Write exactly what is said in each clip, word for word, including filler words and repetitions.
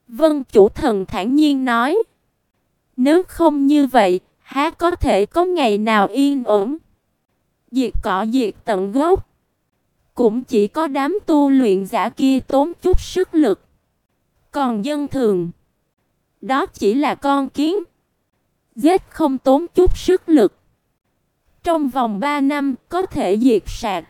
Vân Chủ Thần thản nhiên nói. Nếu không như vậy, há có thể có ngày nào yên ổn. Diệt cỏ diệt tận gốc. Cũng chỉ có đám tu luyện giả kia tốn chút sức lực. Còn dân thường, đó chỉ là con kiến. Giết không tốn chút sức lực. Trong vòng ba năm có thể diệt sạch.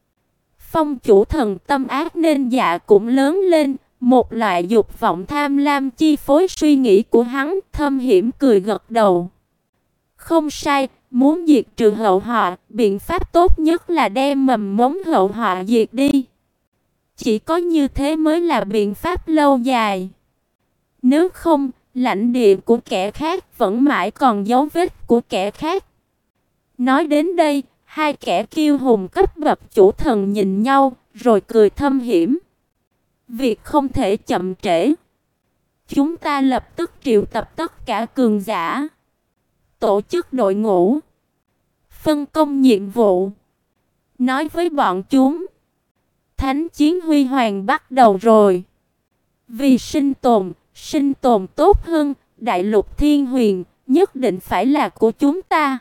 Phong Chủ Thần tâm ác nên dạ cũng lớn lên. Một loại dục vọng tham lam chi phối suy nghĩ của hắn, thâm hiểm cười gật đầu. Không sai, muốn diệt trừ hậu họa, biện pháp tốt nhất là đem mầm mống hậu họa diệt đi. Chỉ có như thế mới là biện pháp lâu dài. Nếu không, lãnh địa của kẻ khác vẫn mãi còn dấu vết của kẻ khác. Nói đến đây, hai kẻ kiêu hùng cấp bậc chủ thần nhìn nhau, rồi cười thâm hiểm. Việc không thể chậm trễ. Chúng ta lập tức triệu tập tất cả cường giả, tổ chức đội ngũ, phân công nhiệm vụ, nói với bọn chúng. Thánh chiến huy hoàng bắt đầu rồi. Vì sinh tồn, sinh tồn tốt hơn, đại lục thiên huyền nhất định phải là của chúng ta.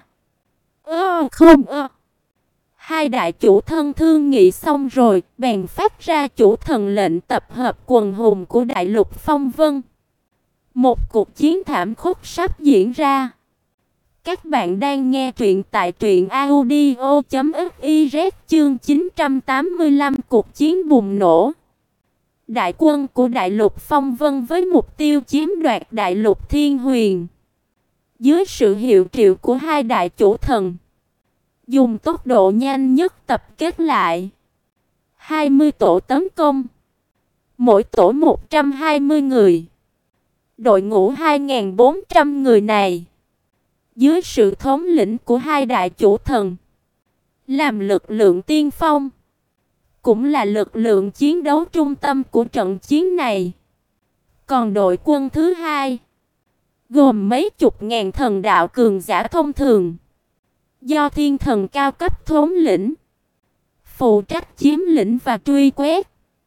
Ơ không ơ. Hai đại chủ thân thương nghị xong rồi, bèn phát ra chủ thần lệnh tập hợp quần hùng của đại lục Phong Vân. Một cuộc chiến thảm khốc sắp diễn ra. Các bạn đang nghe truyện tại truyện audio chấm fiz chương chín trăm tám mươi lăm cuộc chiến bùng nổ. Đại quân của đại lục Phong Vân với mục tiêu chiếm đoạt đại lục Thiên Huyền. Dưới sự hiệu triệu của hai đại chủ thần, dùng tốc độ nhanh nhất tập kết lại. hai mươi tổ tấn công. Mỗi tổ một trăm hai mươi người. Đội ngũ hai nghìn bốn trăm người này, dưới sự thống lĩnh của hai đại chủ thần, làm lực lượng tiên phong, cũng là lực lượng chiến đấu trung tâm của trận chiến này. Còn đội quân thứ hai, gồm mấy chục ngàn thần đạo cường giả thông thường, do thiên thần cao cấp thống lĩnh, phụ trách chiếm lĩnh và truy quét.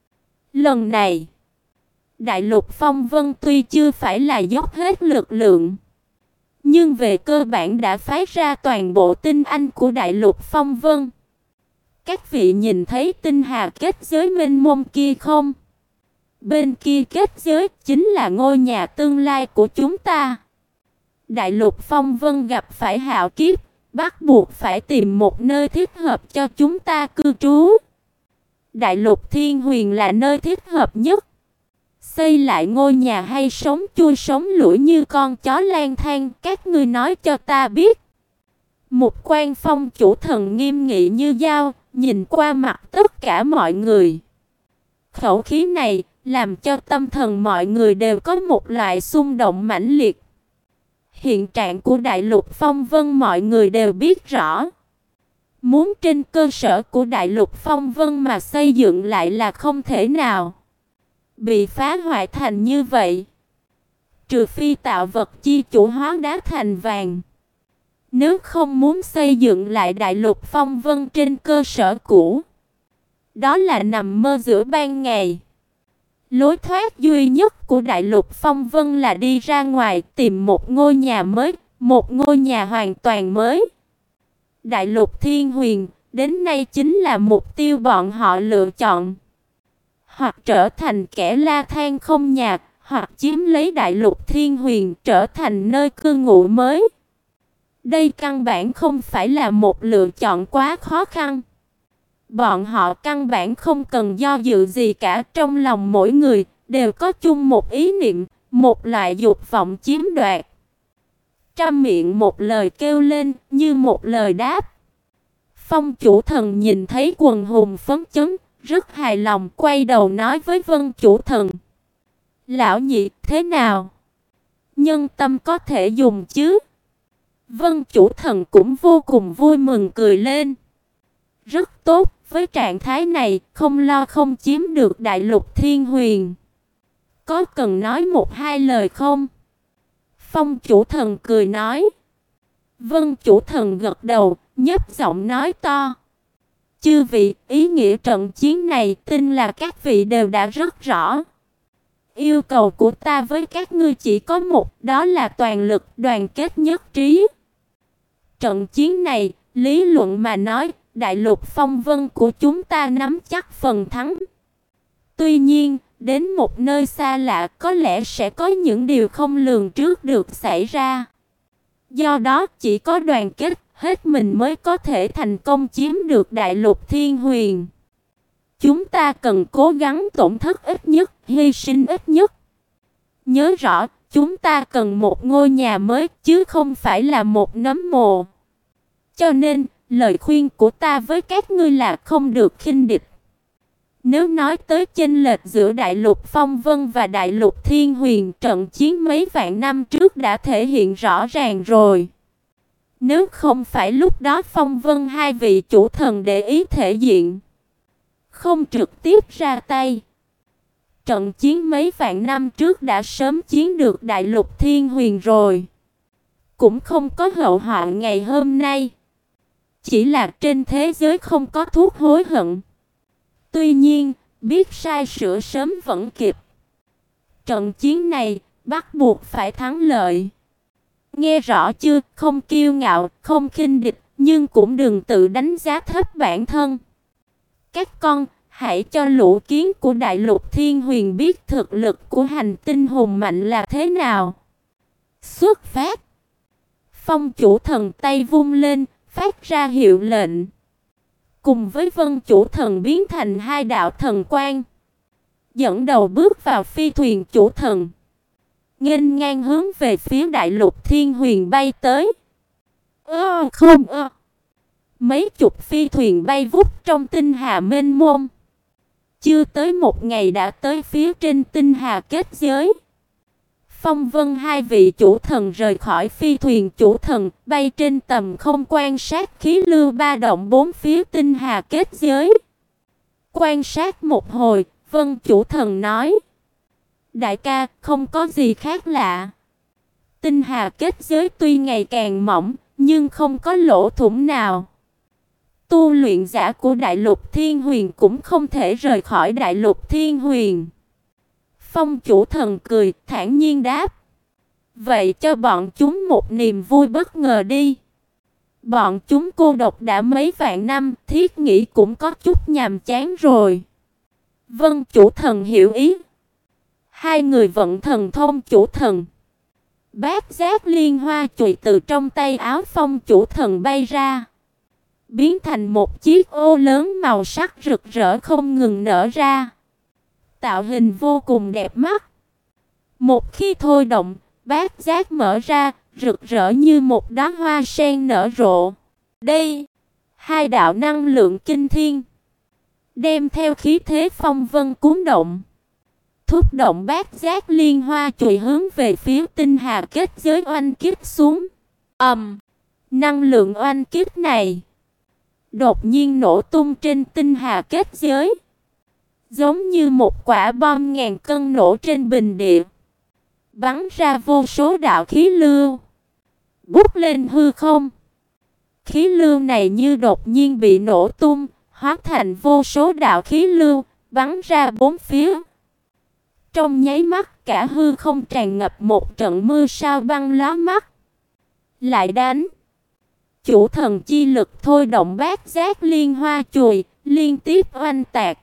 Lần này, đại lục Phong Vân tuy chưa phải là dốc hết lực lượng, nhưng về cơ bản đã phái ra toàn bộ tinh anh của đại lục Phong Vân. Các vị nhìn thấy tinh hà kết giới mênh mông kia không? Bên kia kết giới chính là ngôi nhà tương lai của chúng ta. Đại lục Phong Vân gặp phải hạo kiếp, bắt buộc phải tìm một nơi thích hợp cho chúng ta cư trú. Đại lục Thiên Huyền là nơi thích hợp nhất. Xây lại ngôi nhà hay sống chui sống lủi như con chó lang thang, các ngươi nói cho ta biết. Một quan phong chủ thần nghiêm nghị như dao, nhìn qua mặt tất cả mọi người. Khẩu khí này làm cho tâm thần mọi người đều có một loại xung động mãnh liệt. Hiện trạng của đại lục Phong Vân mọi người đều biết rõ. Muốn trên cơ sở của đại lục Phong Vân mà xây dựng lại là không thể nào. Bị phá hoại thành như vậy, trừ phi tạo vật chi chủ hóa đá thành vàng. Nếu không muốn xây dựng lại đại lục Phong Vân trên cơ sở cũ, đó là nằm mơ giữa ban ngày. Lối thoát duy nhất của đại lục Phong Vân là đi ra ngoài tìm một ngôi nhà mới, một ngôi nhà hoàn toàn mới. Đại lục Thiên Huyền đến nay chính là mục tiêu bọn họ lựa chọn. Hoặc trở thành kẻ la than không nhạc, hoặc chiếm lấy đại lục Thiên Huyền trở thành nơi cư ngụ mới. Đây căn bản không phải là một lựa chọn quá khó khăn. Bọn họ căn bản không cần do dự gì cả, trong lòng mỗi người đều có chung một ý niệm, một loại dục vọng chiếm đoạt. Trăm miệng một lời kêu lên, như một lời đáp. Phong chủ thần nhìn thấy quần hùng phấn chấn, rất hài lòng, quay đầu nói với Vân chủ thần. Lão nhị, thế nào? Nhân tâm có thể dùng chứ? Vân chủ thần cũng vô cùng vui mừng cười lên. Rất tốt, với trạng thái này, không lo không chiếm được đại lục Thiên Huyền. Có cần nói một hai lời không? Phong chủ thần cười nói. Vân chủ thần gật đầu, nhấp giọng nói to. Chư vị, ý nghĩa trận chiến này tin là các vị đều đã rất rõ. Yêu cầu của ta với các ngươi chỉ có một, đó là toàn lực, đoàn kết nhất trí. Trận chiến này, lý luận mà nói, đại lục phong vân của chúng ta nắm chắc phần thắng. Tuy nhiên, đến một nơi xa lạ có lẽ sẽ có những điều không lường trước được xảy ra. Do đó, chỉ có đoàn kết hết mình mới có thể thành công chiếm được đại lục Thiên Huyền. Chúng ta cần cố gắng tổn thất ít nhất, hy sinh ít nhất. Nhớ rõ, chúng ta cần một ngôi nhà mới chứ không phải là một nấm mồ. Cho nên, lời khuyên của ta với các ngươi là không được khinh địch. Nếu nói tới chênh lệch giữa đại lục Phong Vân và đại lục Thiên Huyền, trận chiến mấy vạn năm trước đã thể hiện rõ ràng rồi. Nếu không phải lúc đó Phong Vân hai vị chủ thần để ý thể diện, không trực tiếp ra tay, trận chiến mấy vạn năm trước đã sớm chiếm được đại lục Thiên Huyền rồi. Cũng không có hậu họa ngày hôm nay. Chỉ là trên thế giới không có thuốc hối hận. Tuy nhiên, biết sai sửa sớm vẫn kịp. Trận chiến này bắt buộc phải thắng lợi. Nghe rõ chưa? Không kiêu ngạo, không khinh địch, nhưng cũng đừng tự đánh giá thấp bản thân. Các con, hãy cho lũ kiến của đại lục Thiên Huyền biết thực lực của hành tinh hùng mạnh là thế nào. Xuất phát. Phong chủ thần tay vung lên, phát ra hiệu lệnh. Cùng với Vân chủ thần biến thành hai đạo thần quang, dẫn đầu bước vào phi thuyền chủ thần, nghênh ngang hướng về phía đại lục Thiên Huyền bay tới. Ơ không ơ. Mấy chục phi thuyền bay vút trong tinh hà mênh mông. Chưa tới một ngày đã tới phía trên tinh hà kết giới. Phong Vân hai vị chủ thần rời khỏi phi thuyền chủ thần, bay trên tầm không quan sát khí lưu ba động bốn phía tinh hà kết giới. Quan sát một hồi, Vân chủ thần nói: đại ca, không có gì khác lạ. Tinh hà kết giới tuy ngày càng mỏng, nhưng không có lỗ thủng nào. Tu luyện giả của đại lục Thiên Huyền cũng không thể rời khỏi đại lục Thiên Huyền. Phong chủ thần cười, thản nhiên đáp: vậy cho bọn chúng một niềm vui bất ngờ đi. Bọn chúng cô độc đã mấy vạn năm, thiết nghĩ cũng có chút nhàm chán rồi. Vân chủ thần hiểu ý. Hai người vận thần thông chủ thần. Bát giác liên hoa chùy từ trong tay áo phong chủ thần bay ra, biến thành một chiếc ô lớn màu sắc rực rỡ không ngừng nở ra. Tạo hình vô cùng đẹp mắt. Một khi thôi động, bát giác mở ra, rực rỡ như một đóa hoa sen nở rộ. Đây, hai đạo năng lượng kinh thiên, đem theo khí thế phong vân cuốn động, thúc động bát giác liên hoa chùy hướng về phía tinh hà kết giới oanh kích xuống. Ầm, um, năng lượng oanh kích này đột nhiên nổ tung trên tinh hà kết giới, giống như một quả bom ngàn cân nổ trên bình địa, bắn ra vô số đạo khí lưu, bút lên hư không. Khí lưu này như đột nhiên bị nổ tung, hóa thành vô số đạo khí lưu, bắn ra bốn phía. Trong nháy mắt, cả hư không tràn ngập một trận mưa sao băng lóa mắt. Lại đánh. Chủ thần chi lực thôi động bát giác liên hoa chùy, liên tiếp oanh tạc.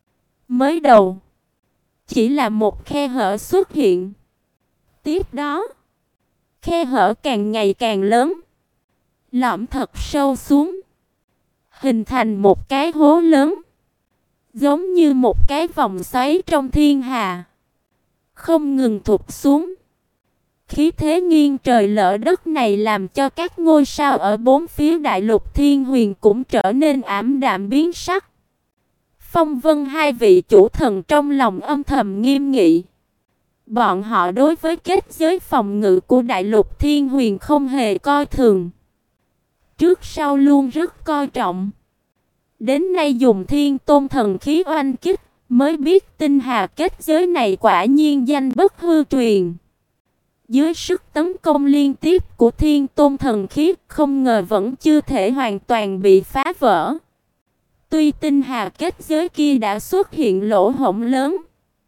Mới đầu, chỉ là một khe hở xuất hiện. Tiếp đó, khe hở càng ngày càng lớn, lõm thật sâu xuống, hình thành một cái hố lớn, giống như một cái vòng xoáy trong thiên hà, không ngừng thụt xuống. Khí thế nghiêng trời lở đất này làm cho các ngôi sao ở bốn phía đại lục Thiên Huyền cũng trở nên ảm đạm biến sắc. Phong Vân hai vị chủ thần trong lòng âm thầm nghiêm nghị. Bọn họ đối với kết giới phòng ngự của đại lục Thiên Huyền không hề coi thường, trước sau luôn rất coi trọng. Đến nay dùng Thiên Tôn thần khí oanh kích, mới biết tinh hà kết giới này quả nhiên danh bất hư truyền. Dưới sức tấn công liên tiếp của Thiên Tôn thần khí, không ngờ vẫn chưa thể hoàn toàn bị phá vỡ. Tuy tinh hà kết giới kia đã xuất hiện lỗ hổng lớn,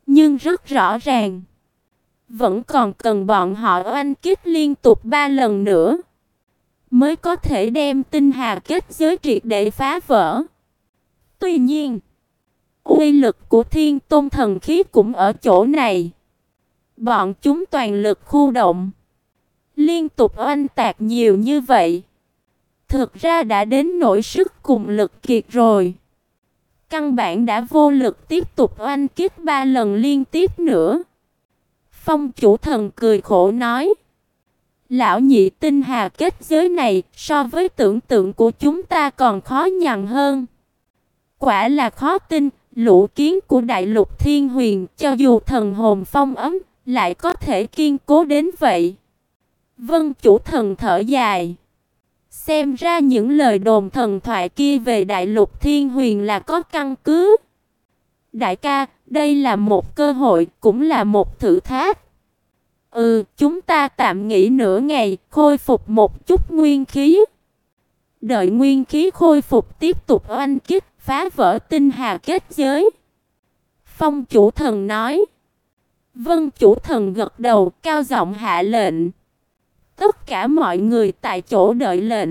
Nhưng rất rõ ràng, vẫn còn cần bọn họ oanh kích liên tục ba lần nữa mới có thể đem tinh hà kết giới triệt để phá vỡ. Tuy nhiên, uy lực của Thiên Tôn thần khí cũng ở chỗ này. Bọn chúng toàn lực khu động, liên tục oanh tạc nhiều như vậy, thực ra đã đến nỗi sức cùng lực kiệt rồi. Căn bản đã vô lực tiếp tục oanh kích ba lần liên tiếp nữa. Phong chủ thần cười khổ nói: Lão nhị, tinh hà kết giới này so với tưởng tượng của chúng ta còn khó nhằn hơn. Quả là khó tin, lũ kiến của đại lục thiên huyền cho dù thần hồn phong ấm lại có thể kiên cố đến vậy. Vân chủ thần thở dài. Xem ra những lời đồn thần thoại kia về đại lục thiên huyền là có căn cứ. Đại ca, đây là một cơ hội, cũng là một thử thách. Ừ, chúng ta tạm nghỉ nửa ngày, khôi phục một chút nguyên khí. Đợi nguyên khí khôi phục tiếp tục oanh kích, phá vỡ tinh hà kết giới. Phong chủ thần nói. Vân chủ thần gật đầu, cao giọng hạ lệnh. Tất cả mọi người tại chỗ đợi lệnh.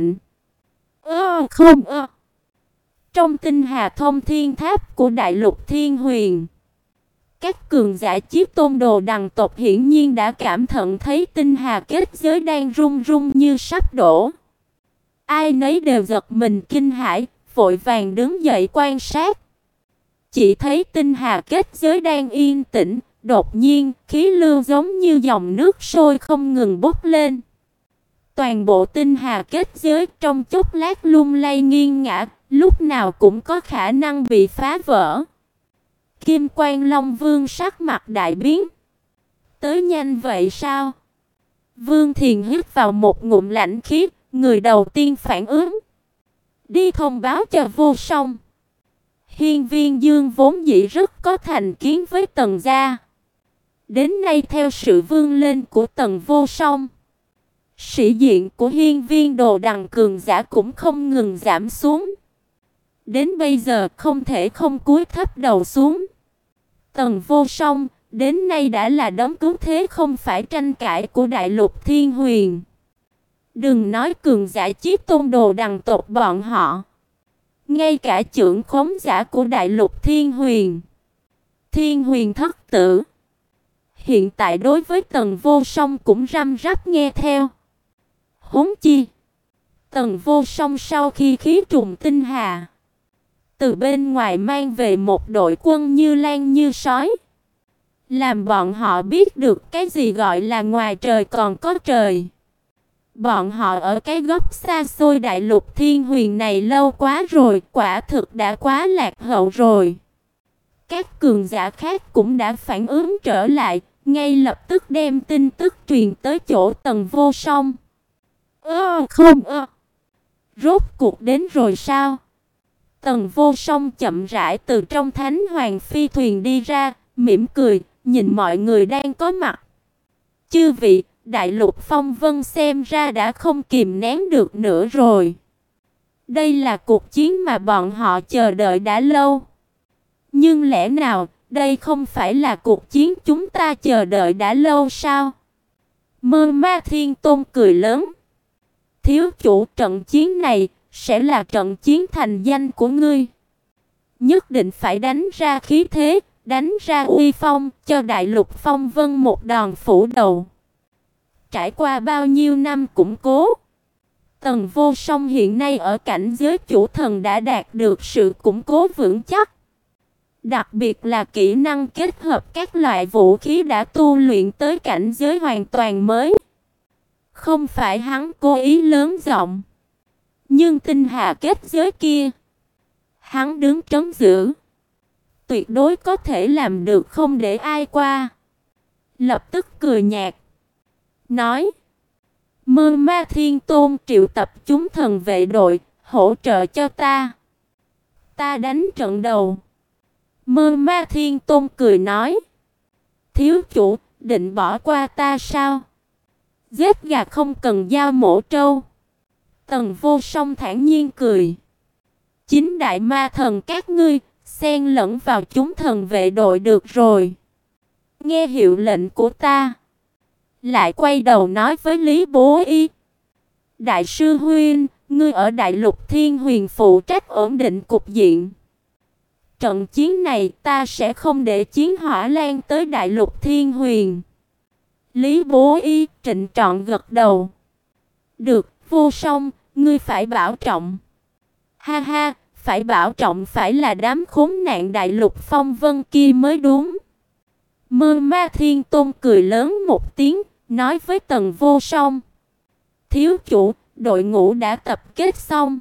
Ơ không ơ. Trong tinh hà thông thiên tháp của đại lục thiên huyền, các cường giả chiếc tôn đồ đằng tộc hiển nhiên đã cảm thận thấy tinh hà kết giới đang rung rung như sắp đổ. Ai nấy đều giật mình kinh hãi, vội vàng đứng dậy quan sát. Chỉ thấy tinh hà kết giới đang yên tĩnh, đột nhiên khí lưu giống như dòng nước sôi không ngừng bốc lên. Toàn bộ tinh hà kết giới trong chốc lát lung lay nghiêng ngả, lúc nào cũng có khả năng bị phá vỡ. Kim Quan Long Vương sắc mặt đại biến. Tới nhanh vậy sao? Vương Thiền hít vào một ngụm lãnh khí, người đầu tiên phản ứng. Đi thông báo cho Vô Song. Hiên Viên Dương vốn dĩ rất có thành kiến với Tần gia. Đến nay theo sự vươn lên của Tần Vô Song, sĩ diện của Hiên Viên Đồ Đằng cường giả cũng không ngừng giảm xuống. Đến bây giờ không thể không cúi thấp đầu xuống. Tần Vô Song đến nay đã là đấng cứu thế không phải tranh cãi của đại lục thiên huyền. Đừng nói cường giả chiếc tôn đồ đằng tộc bọn họ, ngay cả trưởng khống giả của đại lục thiên huyền, Thiên Huyền thất tử, hiện tại đối với Tần Vô Song cũng răm rắp nghe theo. Huống chi, Tần Vô Song sau khi khí trùng tinh hà, từ bên ngoài mang về một đội quân như lan như sói, làm bọn họ biết được cái gì gọi là ngoài trời còn có trời. Bọn họ ở cái góc xa xôi đại lục thiên huyền này lâu quá rồi, quả thực đã quá lạc hậu rồi. Các cường giả khác cũng đã phản ứng trở lại, ngay lập tức đem tin tức truyền tới chỗ Tần Vô Song. Ơ không ơ. Rốt cuộc đến rồi sao? Tần Vô Song chậm rãi từ trong Thánh Hoàng phi thuyền đi ra, mỉm cười, nhìn mọi người đang có mặt. Chư vị, đại lục phong vân xem ra đã không kìm nén được nữa rồi. Đây là cuộc chiến mà bọn họ chờ đợi đã lâu. Nhưng lẽ nào đây không phải là cuộc chiến chúng ta chờ đợi đã lâu sao? Mơ Ma Thiên Tôn cười lớn. Thiếu chủ, trận chiến này sẽ là trận chiến thành danh của ngươi. Nhất định phải đánh ra khí thế, đánh ra uy phong, cho đại lục phong vân một đòn phủ đầu. Trải qua bao nhiêu năm củng cố, Tần Vô Song hiện nay ở cảnh giới chủ thần đã đạt được sự củng cố vững chắc. Đặc biệt là kỹ năng kết hợp các loại vũ khí đã tu luyện tới cảnh giới hoàn toàn mới. Không phải hắn cố ý lớn giọng, nhưng tinh hà kết giới kia, hắn đứng trấn giữ, tuyệt đối có thể làm được không để ai qua. Lập tức cười nhạt, nói: Mơ Ma Thiên Tôn triệu tập chúng thần vệ đội, hỗ trợ cho ta. Ta đánh trận đầu. Mơ Ma Thiên Tôn cười nói: Thiếu chủ, định bỏ qua ta sao? Giết gà không cần dao mổ trâu. Tần Vô Song thản nhiên cười. Chính đại ma thần các ngươi, xen lẫn vào chúng thần vệ đội được rồi. nghe hiệu lệnh của ta. Lại quay đầu nói với Lý Bố Y. Đại sư huynh, ngươi ở Đại Lục Thiên Huyền phụ trách ổn định cục diện. Trận chiến này ta sẽ không để chiến hỏa lan tới Đại Lục Thiên Huyền. Lý Bố Y trịnh trọng gật đầu. Được, Vô Song, ngươi phải bảo trọng. Ha ha, phải bảo trọng phải là đám khốn nạn Đại Lục Phong Vân kia mới đúng. Mơ Ma Thiên Tôn cười lớn một tiếng, nói với Tần Vô Song. Thiếu chủ, đội ngũ đã tập kết xong.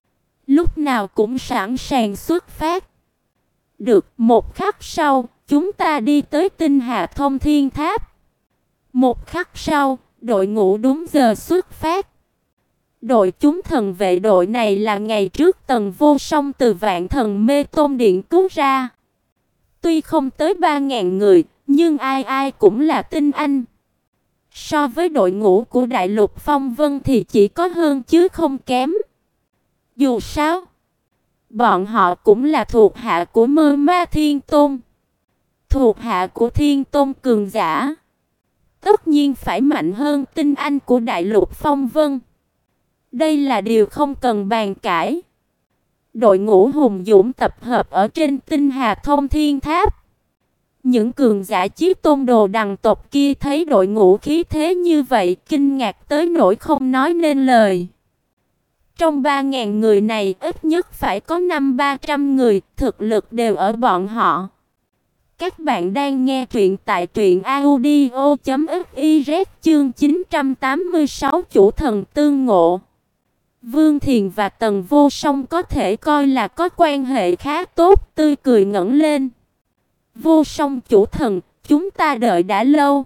Lúc nào cũng sẵn sàng xuất phát. Được, một khắc sau, chúng ta đi tới Tinh Hà Thông Thiên Tháp. Một khắc sau, đội ngũ đúng giờ xuất phát. Đội chúng thần vệ đội này là ngày trước Tần Vô Song từ Vạn Thần Mê Tôn Điện cứu ra. Tuy không tới ba ngàn người, nhưng ai ai cũng là tinh anh. So với đội ngũ của Đại Lục Phong Vân thì chỉ có hơn chứ không kém. Dù sao, bọn họ cũng là thuộc hạ của Mơ Ma Thiên Tôn. Thuộc hạ của Thiên Tôn cường giả, tất nhiên phải mạnh hơn tinh anh của Đại Lục Phong Vân. Đây là điều không cần bàn cãi. Đội ngũ hùng dũng tập hợp ở trên Tinh Hà Thông Thiên Tháp. Những cường giả chí tôn đồ đằng tộc kia thấy đội ngũ khí thế như vậy, kinh ngạc tới nỗi không nói nên lời. Trong ba ngàn người này, ít nhất phải có năm ba trăm người, thực lực đều ở bọn họ. Các bạn đang nghe truyện tại truyện audio chấm fiz chương chín trăm tám mươi sáu Chủ Thần Tương Ngộ. Vương Thiền và Tần Vô Song có thể coi là có quan hệ khá tốt, tươi cười ngẩng lên. Vô Song chủ thần, chúng ta đợi đã lâu.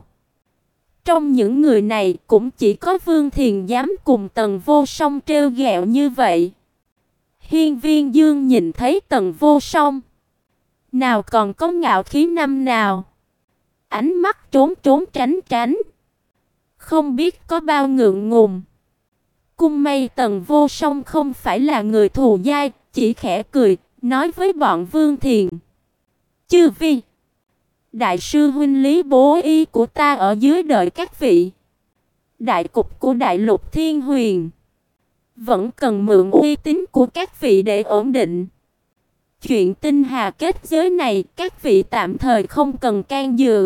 Trong những người này cũng chỉ có Vương Thiền dám cùng Tần Vô Song trêu ghẹo như vậy. Hiên Viên Dương nhìn thấy Tần Vô Song, nào còn có ngạo khí năm nào. Ánh mắt trốn trốn tránh tránh, không biết có bao ngượng ngùng. Cung may Tần Vô Song không phải là người thù dai, chỉ khẽ cười, nói với bọn Vương Thiền. Chư vi, đại sư huynh Lý Bố Y của ta ở dưới đợi các vị. Đại cục của Đại Lục Thiên Huyền vẫn cần mượn uy tín của các vị để ổn định. Chuyện Tinh Hà kết giới này các vị tạm thời không cần can dự.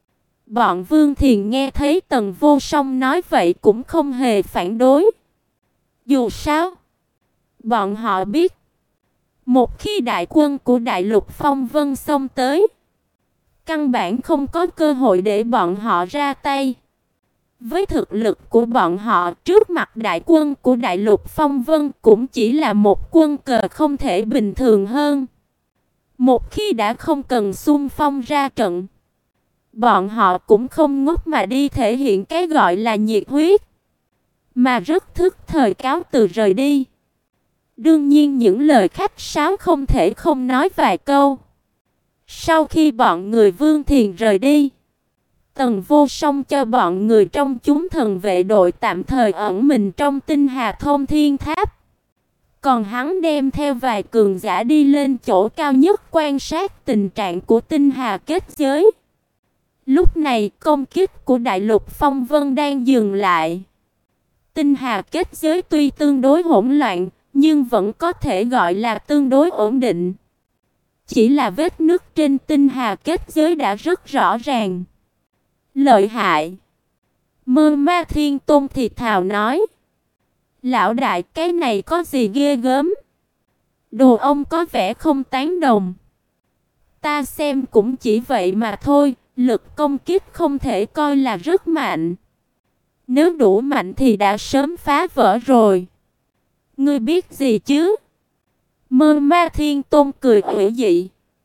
Bọn Vương Thiền nghe thấy Tần Vô Song nói vậy cũng không hề phản đối. Dù sao, bọn họ biết, một khi đại quân của Đại Lục Phong Vân xông tới, căn bản không có cơ hội để bọn họ ra tay. Với thực lực của bọn họ, trước mặt đại quân của Đại Lục Phong Vân cũng chỉ là một quân cờ không thể bình thường hơn. Một khi đã không cần xung phong ra trận, bọn họ cũng không ngốc mà đi thể hiện cái gọi là nhiệt huyết, mà rất thức thời cáo từ rời đi. Đương nhiên những lời khách sáo không thể không nói vài câu. Sau khi bọn người Vương Thiền rời đi, Tần Vô Song cho bọn người trong chúng thần vệ đội tạm thời ẩn mình trong Tinh Hà Thông Thiên Tháp. Còn hắn đem theo vài cường giả đi lên chỗ cao nhất quan sát tình trạng của Tinh Hà kết giới. Lúc này công kích của Đại Lục Phong Vân đang dừng lại. Tinh Hà kết giới tuy tương đối hỗn loạn, nhưng vẫn có thể gọi là tương đối ổn định. Chỉ là vết nứt trên Tinh Hà kết giới đã rất rõ ràng. Lợi hại. Mơ Ma Thiên Tôn thì thào nói. Lão đại, cái này có gì ghê gớm? Đồ ông có vẻ không tán đồng. Ta xem cũng chỉ vậy mà thôi, lực công kích không thể coi là rất mạnh. Nếu đủ mạnh thì đã sớm phá vỡ rồi. Ngươi biết gì chứ? Mơ Ma Thiên Tôn cười ủy dị.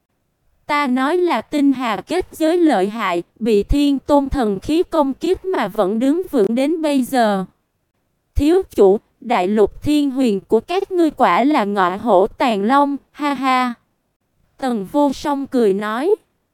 Ta nói là Tinh Hà kết giới lợi hại, bị Thiên Tôn thần khí công kích mà vẫn đứng vững đến bây giờ. Thiếu chủ, Đại Lục Thiên Huyền của các ngươi quả là ngọ hổ tàn long, ha ha. Tần Vô Song cười nói.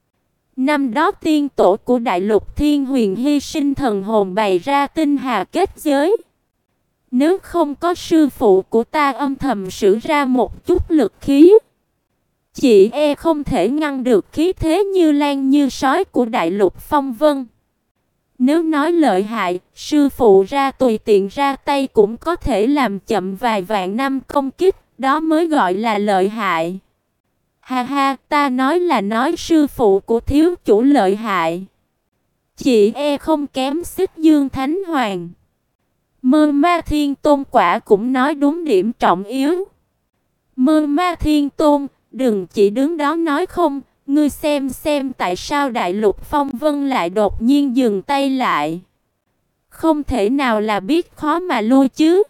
Năm đó tiên tổ của Đại Lục Thiên Huyền hy sinh thần hồn bày ra Tinh Hà kết giới. Nếu không có sư phụ của ta âm thầm sử ra một chút lực khí, Chị e không thể ngăn được khí thế như lan như sói của đại lục phong vân. Nếu nói lợi hại, sư phụ ra tùy tiện ra tay cũng có thể làm chậm vài vạn năm công kích, đó mới gọi là lợi hại. Ha ha, ta nói là nói sư phụ của thiếu chủ lợi hại. Chị e không kém Xích Dương Thánh Hoàng. Mơ Ma Thiên Tôn quả cũng nói đúng điểm trọng yếu. Mơ Ma Thiên Tôn, đừng chỉ đứng đó nói không, ngươi xem xem tại sao đại lục phong vân lại đột nhiên dừng tay lại. Không thể nào là biết khó mà lui chứ.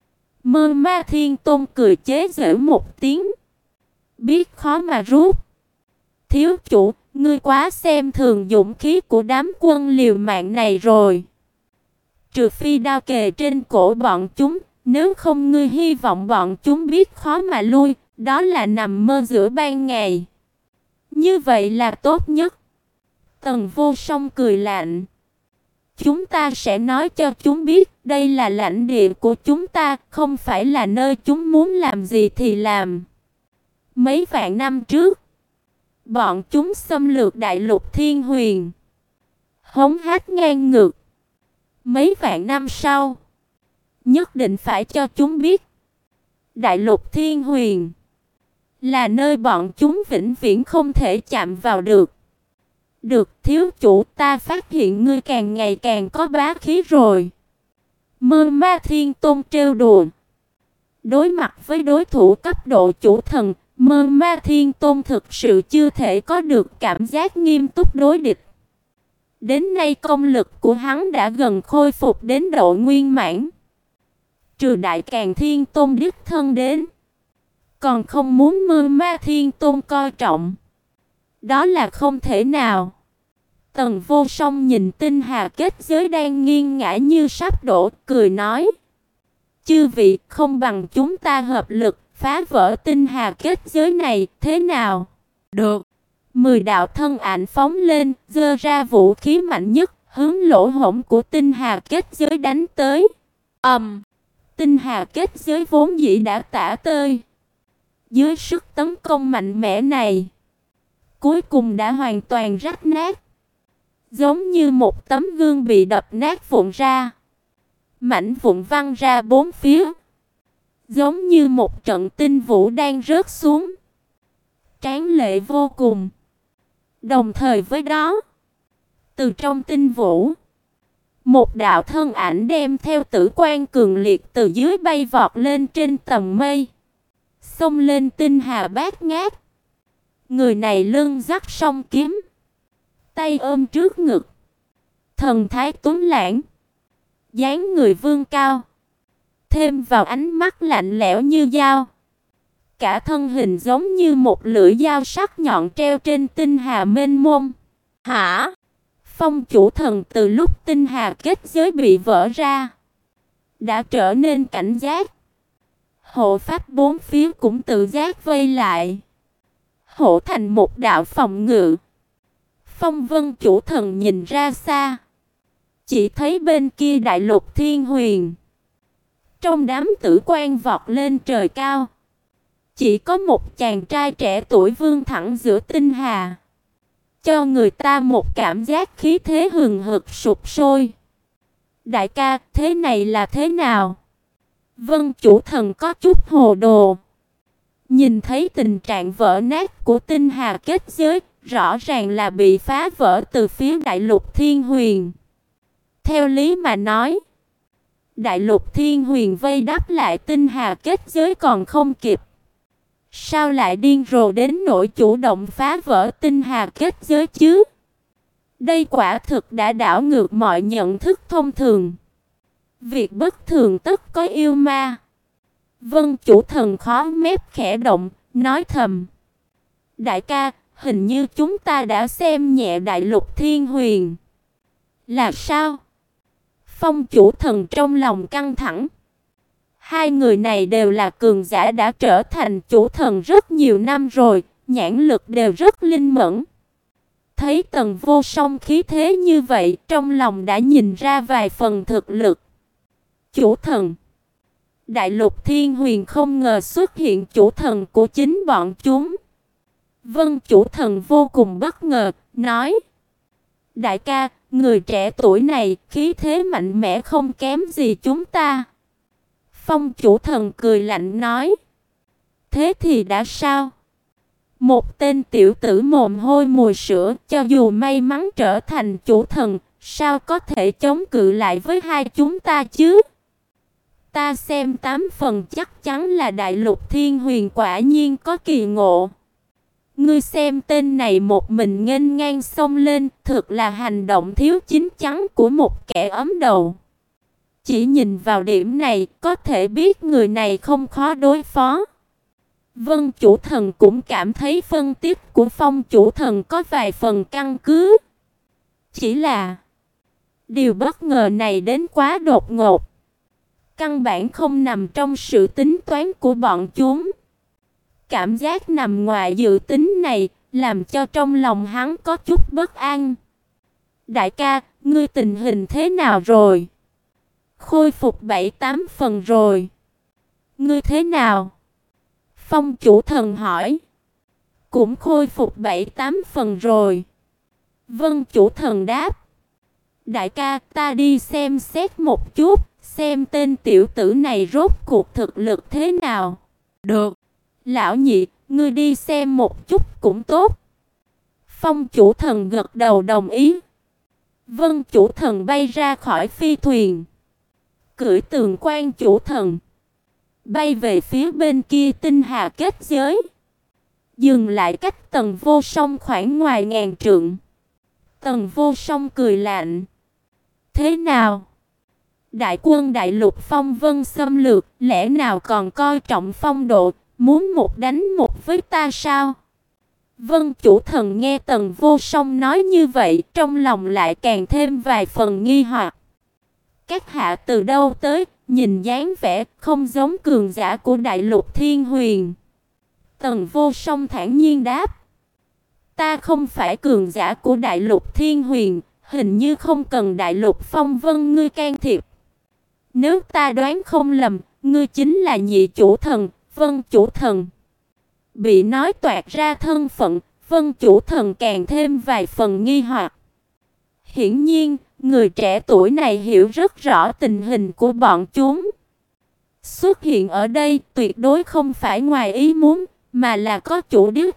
Mơ Ma Thiên Tôn cười chế giễu một tiếng. Biết khó mà rút. Thiếu chủ, ngươi quá xem thường dũng khí của đám quân liều mạng này rồi. Trừ phi đao kề trên cổ bọn chúng, nếu không ngươi hy vọng bọn chúng biết khó mà lui, đó là nằm mơ giữa ban ngày. Như vậy là tốt nhất. Tần Vô Song cười lạnh. Chúng ta sẽ nói cho chúng biết, đây là lãnh địa của chúng ta, không phải là nơi chúng muốn làm gì thì làm. Mấy vạn năm trước, bọn chúng xâm lược đại lục Thiên Huyền, hống hách ngang ngược. Mấy vạn năm sau, nhất định phải cho chúng biết, đại lục Thiên Huyền là nơi bọn chúng vĩnh viễn không thể chạm vào được. Được, thiếu chủ, ta phát hiện ngươi càng ngày càng có bá khí rồi. Mơ Ma Thiên Tôn trêu đùa. Đối mặt với đối thủ cấp độ chủ thần, Mơ Ma Thiên Tôn thực sự chưa thể có được cảm giác nghiêm túc đối địch. Đến nay công lực của hắn đã gần khôi phục đến độ nguyên mãn. Trừ Đại Càn Thiên Tôn đích thân đến, còn không muốn Mơ Ma Thiên Tôn coi trọng. Đó là không thể nào. Tần Vô Song nhìn tinh hà kết giới đang nghiêng ngã như sắp đổ, cười nói. Chư vị, không bằng chúng ta hợp lực phá vỡ tinh hà kết giới này, thế nào? Được. Mười đạo thân ảnh phóng lên, giơ ra vũ khí mạnh nhất, hướng lỗ hổng của tinh hà kết giới đánh tới. Ầm. Um, tinh hà kết giới vốn dĩ đã tả tơi. Dưới sức tấn công mạnh mẽ này, cuối cùng đã hoàn toàn rách nát. Giống như một tấm gương bị đập nát vụn ra. Mảnh vụn văng ra bốn phía. Giống như một trận tinh vũ đang rớt xuống. Tráng lệ vô cùng. Đồng thời với đó, từ trong tinh vũ, một đạo thân ảnh đem theo tử quan cường liệt từ dưới bay vọt lên trên tầng mây, xông lên tinh hà bát ngát. Người này lưng dắt song kiếm, tay ôm trước ngực, thần thái tuấn lãng, dáng người vương cao, thêm vào ánh mắt lạnh lẽo như dao. Cả thân hình giống như một lưỡi dao sắc nhọn treo trên tinh hà mênh mông. Hả? Phong chủ thần từ lúc tinh hà kết giới bị vỡ ra, đã trở nên cảnh giác. Hộ pháp bốn phía cũng tự giác vây lại, hộ thành một đạo phòng ngự. Phong Vân chủ thần nhìn ra xa, chỉ thấy bên kia đại lục Thiên Huyền, trong đám tử quan vọt lên trời cao, chỉ có một chàng trai trẻ tuổi vươn thẳng giữa tinh hà, cho người ta một cảm giác khí thế hừng hực sụp sôi. Đại ca, thế này là thế nào? Vân chủ thần có chút hồ đồ. Nhìn thấy tình trạng vỡ nát của tinh hà kết giới, rõ ràng là bị phá vỡ từ phía đại lục Thiên Huyền. Theo lý mà nói, đại lục Thiên Huyền vây đắp lại tinh hà kết giới còn không kịp, sao lại điên rồ đến nỗi chủ động phá vỡ tinh hà kết giới chứ? Đây quả thực đã đảo ngược mọi nhận thức thông thường. Việc bất thường tất có yêu ma. Vân chủ thần khó mép khẽ động, nói thầm. Đại ca, hình như chúng ta đã xem nhẹ đại lục Thiên Huyền. Là sao? Phong chủ thần trong lòng căng thẳng. Hai người này đều là cường giả đã trở thành chủ thần rất nhiều năm rồi, nhãn lực đều rất linh mẫn. Thấy Tần Vô Song khí thế như vậy, trong lòng đã nhìn ra vài phần thực lực. Chủ thần. Đại lục Thiên Huyền không ngờ xuất hiện chủ thần của chính bọn chúng. Vân Chủ Thần vô cùng bất ngờ, nói: Đại ca, người trẻ tuổi này khí thế mạnh mẽ không kém gì chúng ta. Phong Chủ Thần cười lạnh nói: Thế thì đã sao? Một tên tiểu tử mồm hôi mùi sữa, cho dù may mắn trở thành chủ thần, sao có thể chống cự lại với hai chúng ta chứ? Ta xem tám phần chắc chắn là Đại Lục Thiên Huyền quả nhiên có kỳ ngộ. Ngươi xem tên này một mình nghênh ngang xông lên, thực là hành động thiếu chín chắn của một kẻ ấm đầu. Chỉ nhìn vào điểm này, có thể biết người này không khó đối phó. Vân Chủ Thần cũng cảm thấy phân tích của Phong Chủ Thần có vài phần căn cứ. Chỉ là điều bất ngờ này đến quá đột ngột, căn bản không nằm trong sự tính toán của bọn chúng. Cảm giác nằm ngoài dự tính này làm cho trong lòng hắn có chút bất an. Đại ca, ngươi tình hình thế nào rồi? Khôi phục bảy tám phần rồi. Ngươi thế nào? Phong Chủ Thần hỏi. Cũng khôi phục bảy tám phần rồi. Vân Chủ Thần đáp. Đại ca, ta đi xem xét một chút, xem tên tiểu tử này rốt cuộc thực lực thế nào. Được. Lão nhị, ngươi đi xem một chút cũng tốt. Phong Chủ Thần gật đầu đồng ý. Vân Chủ Thần bay ra khỏi phi thuyền, cưỡi Tường Quan Chủ Thần, bay về phía bên kia tinh hà kết giới, dừng lại cách Tần Vô Song khoảng ngoài ngàn trượng. Tần Vô Song cười lạnh. Thế nào? Đại quân Đại Lục Phong Vân xâm lược, lẽ nào còn coi trọng phong độ, muốn một đánh một với ta sao? Vân Chủ Thần nghe Tần Vô Song nói như vậy, trong lòng lại càng thêm vài phần nghi hoặc. Các hạ từ đâu tới, nhìn dáng vẻ không giống cường giả của Đại Lục Thiên Huyền. Tần Vô Song thản nhiên đáp. Ta không phải cường giả của Đại Lục Thiên Huyền, hình như không cần Đại Lục Phong Vân ngươi can thiệp. Nếu ta đoán không lầm, ngươi chính là Nhị Chủ Thần, Vân Chủ Thần. Bị nói toạc ra thân phận, Vân Chủ Thần càng thêm vài phần nghi hoặc. Hiển nhiên, người trẻ tuổi này hiểu rất rõ tình hình của bọn chúng. Xuất hiện ở đây tuyệt đối không phải ngoài ý muốn, mà là có chủ đích.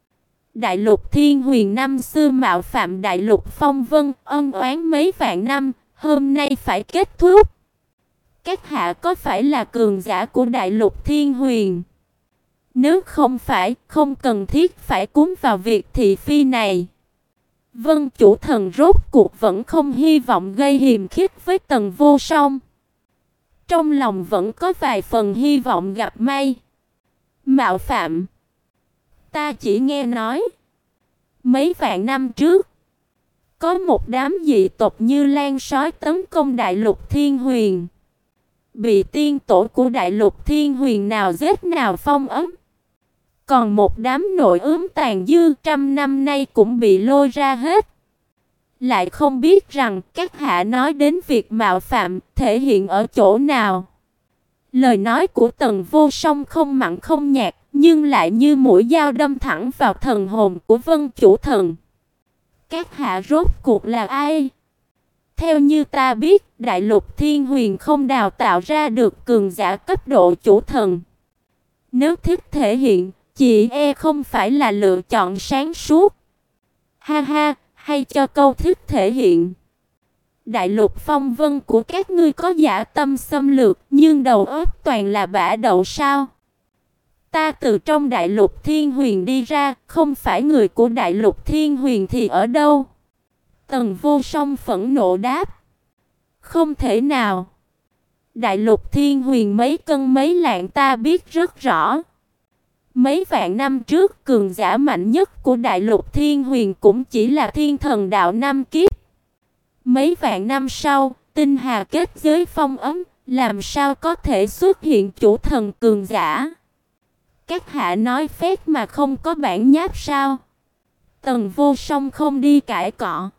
Đại Lục Thiên Huyền năm xưa mạo phạm Đại Lục Phong Vân, ân oán mấy vạn năm, hôm nay phải kết thúc. Các hạ có phải là cường giả của Đại Lục Thiên Huyền? Nếu không phải, không cần thiết phải cuốn vào việc thị phi này. Vân Chủ Thần rốt cuộc vẫn không hy vọng gây hiềm khích với Tần Vô Song. Trong lòng vẫn có vài phần hy vọng gặp may. Mạo phạm. Ta chỉ nghe nói, mấy vạn năm trước, có một đám dị tộc như lan sói tấn công Đại Lục Thiên Huyền. Bị tiên tổ của Đại Lục Thiên Huyền nào giết nào phong ấn. Còn một đám nội ướm tàn dư trăm năm nay cũng bị lôi ra hết. Lại không biết rằng các hạ nói đến việc mạo phạm thể hiện ở chỗ nào. Lời nói của Tần Vô Song không mặn không nhạt, nhưng lại như mũi dao đâm thẳng vào thần hồn của Vân Chủ Thần. Các hạ rốt cuộc là ai? Theo như ta biết, Đại Lục Thiên Huyền không đào tạo ra được cường giả cấp độ chủ thần. Nếu thích thể hiện, chị e không phải là lựa chọn sáng suốt. Ha ha, hay cho câu thích thể hiện. Đại Lục Phong Vân của các ngươi có dã tâm xâm lược, nhưng đầu óc toàn là bã đậu sao? Ta từ trong Đại Lục Thiên Huyền đi ra, không phải người của Đại Lục Thiên Huyền thì ở đâu? Tần Vô Song phẫn nộ đáp. Không thể nào. Đại Lục Thiên Huyền mấy cân mấy lạng ta biết rất rõ. Mấy vạn năm trước, cường giả mạnh nhất của Đại Lục Thiên Huyền cũng chỉ là thiên thần đạo năm kiếp. Mấy vạn năm sau, tinh hà kết giới phong ấn, làm sao có thể xuất hiện chủ thần cường giả? Các hạ nói phép mà không có bản nháp sao? Tần Vô Song không đi cãi cọ.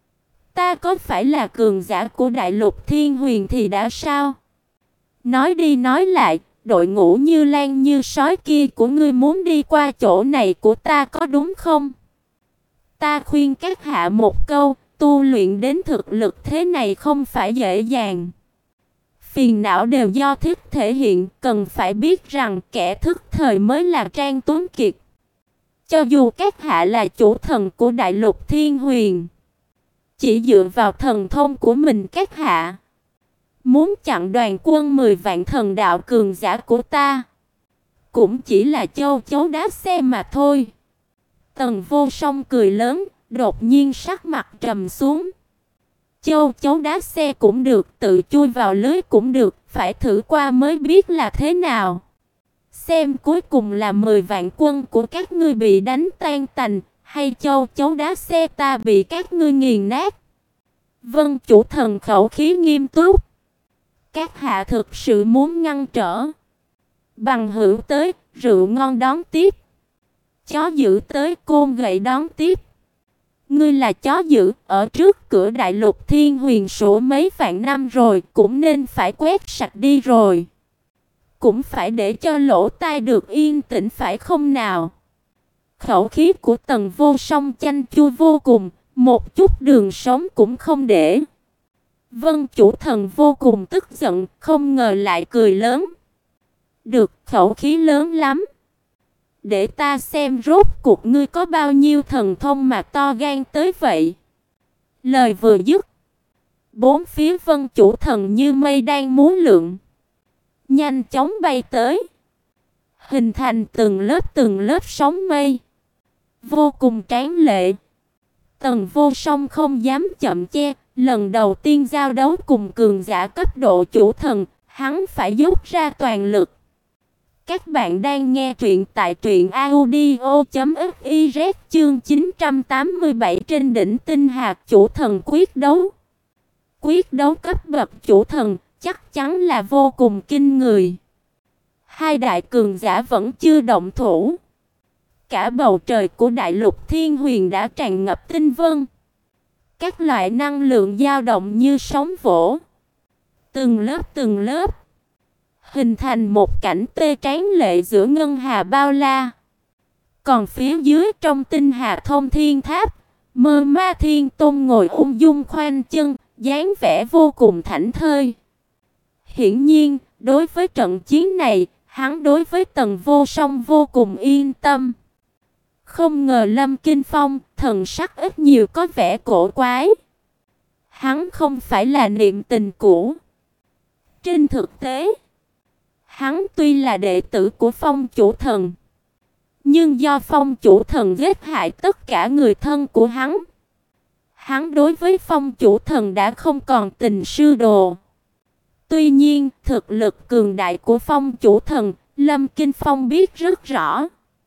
Ta có phải là cường giả của Đại Lục Thiên Huyền thì đã sao? Nói đi nói lại, đội ngũ như lan như sói kia của ngươi muốn đi qua chỗ này của ta có đúng không? Ta khuyên các hạ một câu, tu luyện đến thực lực thế này không phải dễ dàng. Phiền não đều do thức thể hiện, cần phải biết rằng kẻ thức thời mới là Trang Tuấn Kiệt. Cho dù các hạ là chủ thần của đại lục Thiên Huyền, chỉ dựa vào thần thông của mình các hạ muốn chặn đoàn quân mười vạn thần đạo cường giả của ta, cũng chỉ là châu chấu đá xe mà thôi. Tần Vô Song cười lớn, đột nhiên sắc mặt trầm xuống. Châu chấu đá xe cũng được, tự chui vào lưới cũng được, phải thử qua mới biết là thế nào. Xem cuối cùng là mười vạn quân của các ngươi bị đánh tan tành, hay châu chấu đá xe ta bị các ngươi nghiền nát. Vân chủ thần khẩu khí nghiêm túc. Các hạ thực sự muốn ngăn trở. Bằng hữu tới, rượu ngon đón tiếp. Chó dữ tới, côn gậy đón tiếp. Ngươi là chó dữ, ở trước cửa đại lục Thiên Huyền sổ mấy vạn năm rồi, cũng nên phải quét sạch đi rồi. Cũng phải để cho lỗ tai được yên tĩnh phải không nào? Khẩu khí của Tần Vô Song chanh chua vô cùng, một chút đường sống cũng không để. Vân chủ thần vô cùng tức giận, không ngờ lại cười lớn. Được, khẩu khí lớn lắm. Để ta xem rốt cuộc ngươi có bao nhiêu thần thông mà to gan tới vậy. Lời vừa dứt, bốn phía Vân chủ thần như mây đang múa lượn, nhanh chóng bay tới, hình thành từng lớp từng lớp sóng mây, vô cùng tráng lệ. Tần Vô Song không dám chậm che, lần đầu tiên giao đấu cùng cường giả cấp độ chủ thần, hắn phải dốc ra toàn lực. Các bạn đang nghe truyện tại truyện audio chấm fiz chương chín trăm tám mươi bảy trên đỉnh tinh hạt chủ thần quyết đấu. Quyết đấu cấp bậc chủ thần chắc chắn là vô cùng kinh người. Hai đại cường giả vẫn chưa động thủ. Cả bầu trời của đại lục Thiên Huyền đã tràn ngập tinh vân. Các loại năng lượng dao động như sóng vỗ. Từng lớp từng lớp. Hình thành một cảnh tê tráng lệ giữa ngân hà bao la. Còn phía dưới trong tinh hà thông thiên tháp, Mơ Ma Thiên Tôn ngồi ung dung khoanh chân, dáng vẻ vô cùng thảnh thơi. Hiển nhiên, đối với trận chiến này, hắn đối với Tần Vô Song vô cùng yên tâm. Không ngờ Lâm Kinh Phong, thần sắc ít nhiều có vẻ cổ quái. Hắn không phải là niệm tình cũ. Trên thực tế, hắn tuy là đệ tử của Phong chủ thần, nhưng do Phong chủ thần giết hại tất cả người thân của hắn, hắn đối với Phong chủ thần đã không còn tình sư đồ. Tuy nhiên, thực lực cường đại của Phong chủ thần, Lâm Kinh Phong biết rất rõ.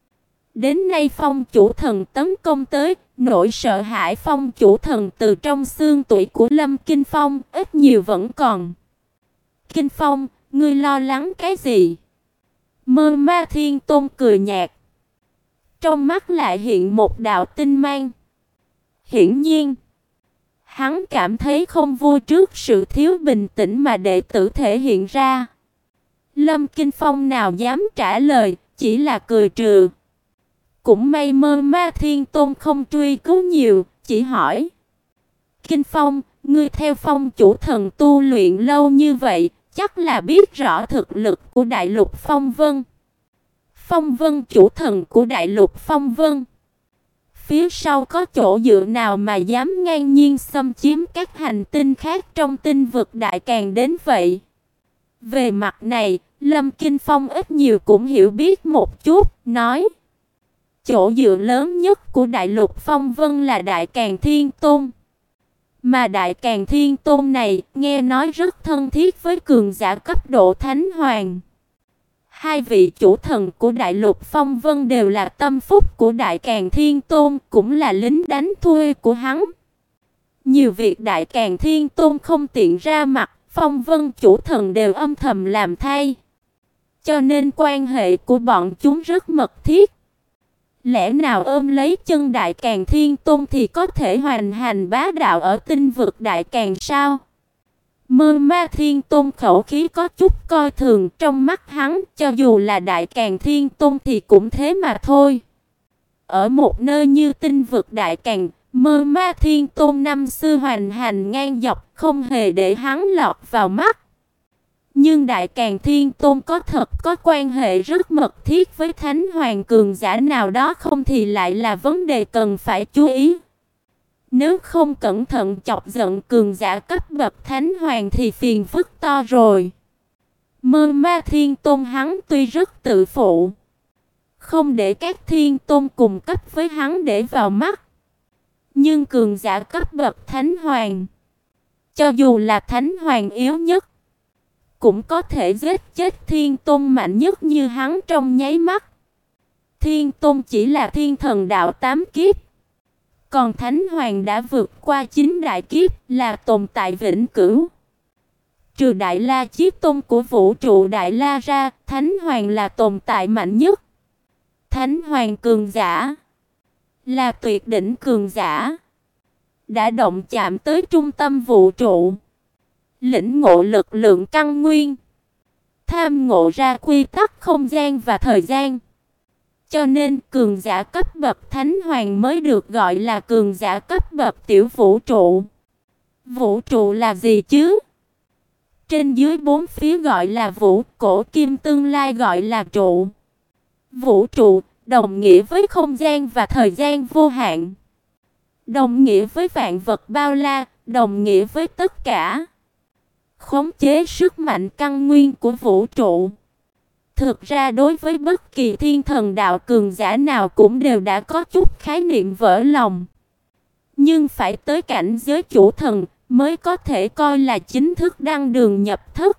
Đến nay Phong chủ thần tấn công tới, nỗi sợ hãi Phong chủ thần từ trong xương tủy của Lâm Kinh Phong ít nhiều vẫn còn. Kinh Phong, ngươi lo lắng cái gì? Mơ Ma Thiên Tôn cười nhạt. Trong mắt lại hiện một đạo tinh mang. Hiển nhiên, hắn cảm thấy không vui trước sự thiếu bình tĩnh mà đệ tử thể hiện ra. Lâm Kinh Phong nào dám trả lời, chỉ là cười trừ. Cũng may Mơ Ma Thiên Tôn không truy cứu nhiều, chỉ hỏi. Kinh Phong, ngươi theo Phong chủ thần tu luyện lâu như vậy, chắc là biết rõ thực lực của đại lục Phong Vân. Phong Vân chủ thần của đại lục Phong Vân. Phía sau có chỗ dựa nào mà dám ngang nhiên xâm chiếm các hành tinh khác trong tinh vực đại càn đến vậy? Về mặt này, Lâm Kinh Phong ít nhiều cũng hiểu biết một chút, nói. Chỗ dựa lớn nhất của đại lục Phong Vân là Đại Càn Thiên Tôn. Mà Đại Càn Thiên Tôn này nghe nói rất thân thiết với cường giả cấp độ Thánh Hoàng. Hai vị chủ thần của đại lục Phong Vân đều là tâm phúc của Đại Càn Thiên Tôn, cũng là lính đánh thuê của hắn. Nhiều việc Đại Càn Thiên Tôn không tiện ra mặt, Phong Vân chủ thần đều âm thầm làm thay. Cho nên quan hệ của bọn chúng rất mật thiết. Lẽ nào ôm lấy chân Đại Càn Thiên Tôn thì có thể hoành hành bá đạo ở tinh vực Đại Càn sao? Mơ Ma Thiên Tôn khẩu khí có chút coi thường, trong mắt hắn, cho dù là Đại Càn Thiên Tôn thì cũng thế mà thôi. Ở một nơi như Tinh vực Đại Càn, Mơ Ma Thiên Tôn năm xưa hoành hành ngang dọc, không hề để hắn lọt vào mắt. Nhưng Đại Càn Thiên Tôn có thật có quan hệ rất mật thiết với Thánh Hoàng cường giả nào đó không thì lại là vấn đề cần phải chú ý. Nếu không cẩn thận chọc giận cường giả cấp bậc Thánh Hoàng thì phiền phức to rồi. Mơ Ma Thiên Tôn hắn tuy rất tự phụ, không để các Thiên Tôn cùng cấp với hắn để vào mắt. Nhưng cường giả cấp bậc Thánh Hoàng, cho dù là Thánh Hoàng yếu nhất, cũng có thể giết chết Thiên Tôn mạnh nhất như hắn trong nháy mắt. Thiên Tôn chỉ là thiên thần đạo tám kiếp, còn Thánh Hoàng đã vượt qua chín đại kiếp, là tồn tại vĩnh cửu. Trừ Đại La Chí Tôn của vũ trụ Đại La ra, Thánh Hoàng là tồn tại mạnh nhất. Thánh Hoàng cường giả, là tuyệt đỉnh cường giả, đã động chạm tới trung tâm vũ trụ, lĩnh ngộ lực lượng căn nguyên, tham ngộ ra quy tắc không gian và thời gian. Cho nên cường giả cấp bậc Thánh Hoàng mới được gọi là cường giả cấp bậc tiểu vũ trụ. Vũ trụ là gì chứ? Trên dưới bốn phía gọi là vũ, cổ kim tương lai gọi là trụ. Vũ trụ đồng nghĩa với không gian và thời gian vô hạn, đồng nghĩa với vạn vật bao la, đồng nghĩa với tất cả. Khống chế sức mạnh căn nguyên của vũ trụ. Thực ra đối với bất kỳ thiên thần đạo cường giả nào cũng đều đã có chút khái niệm vỡ lòng. Nhưng phải tới cảnh giới chủ thần mới có thể coi là chính thức đăng đường nhập thất.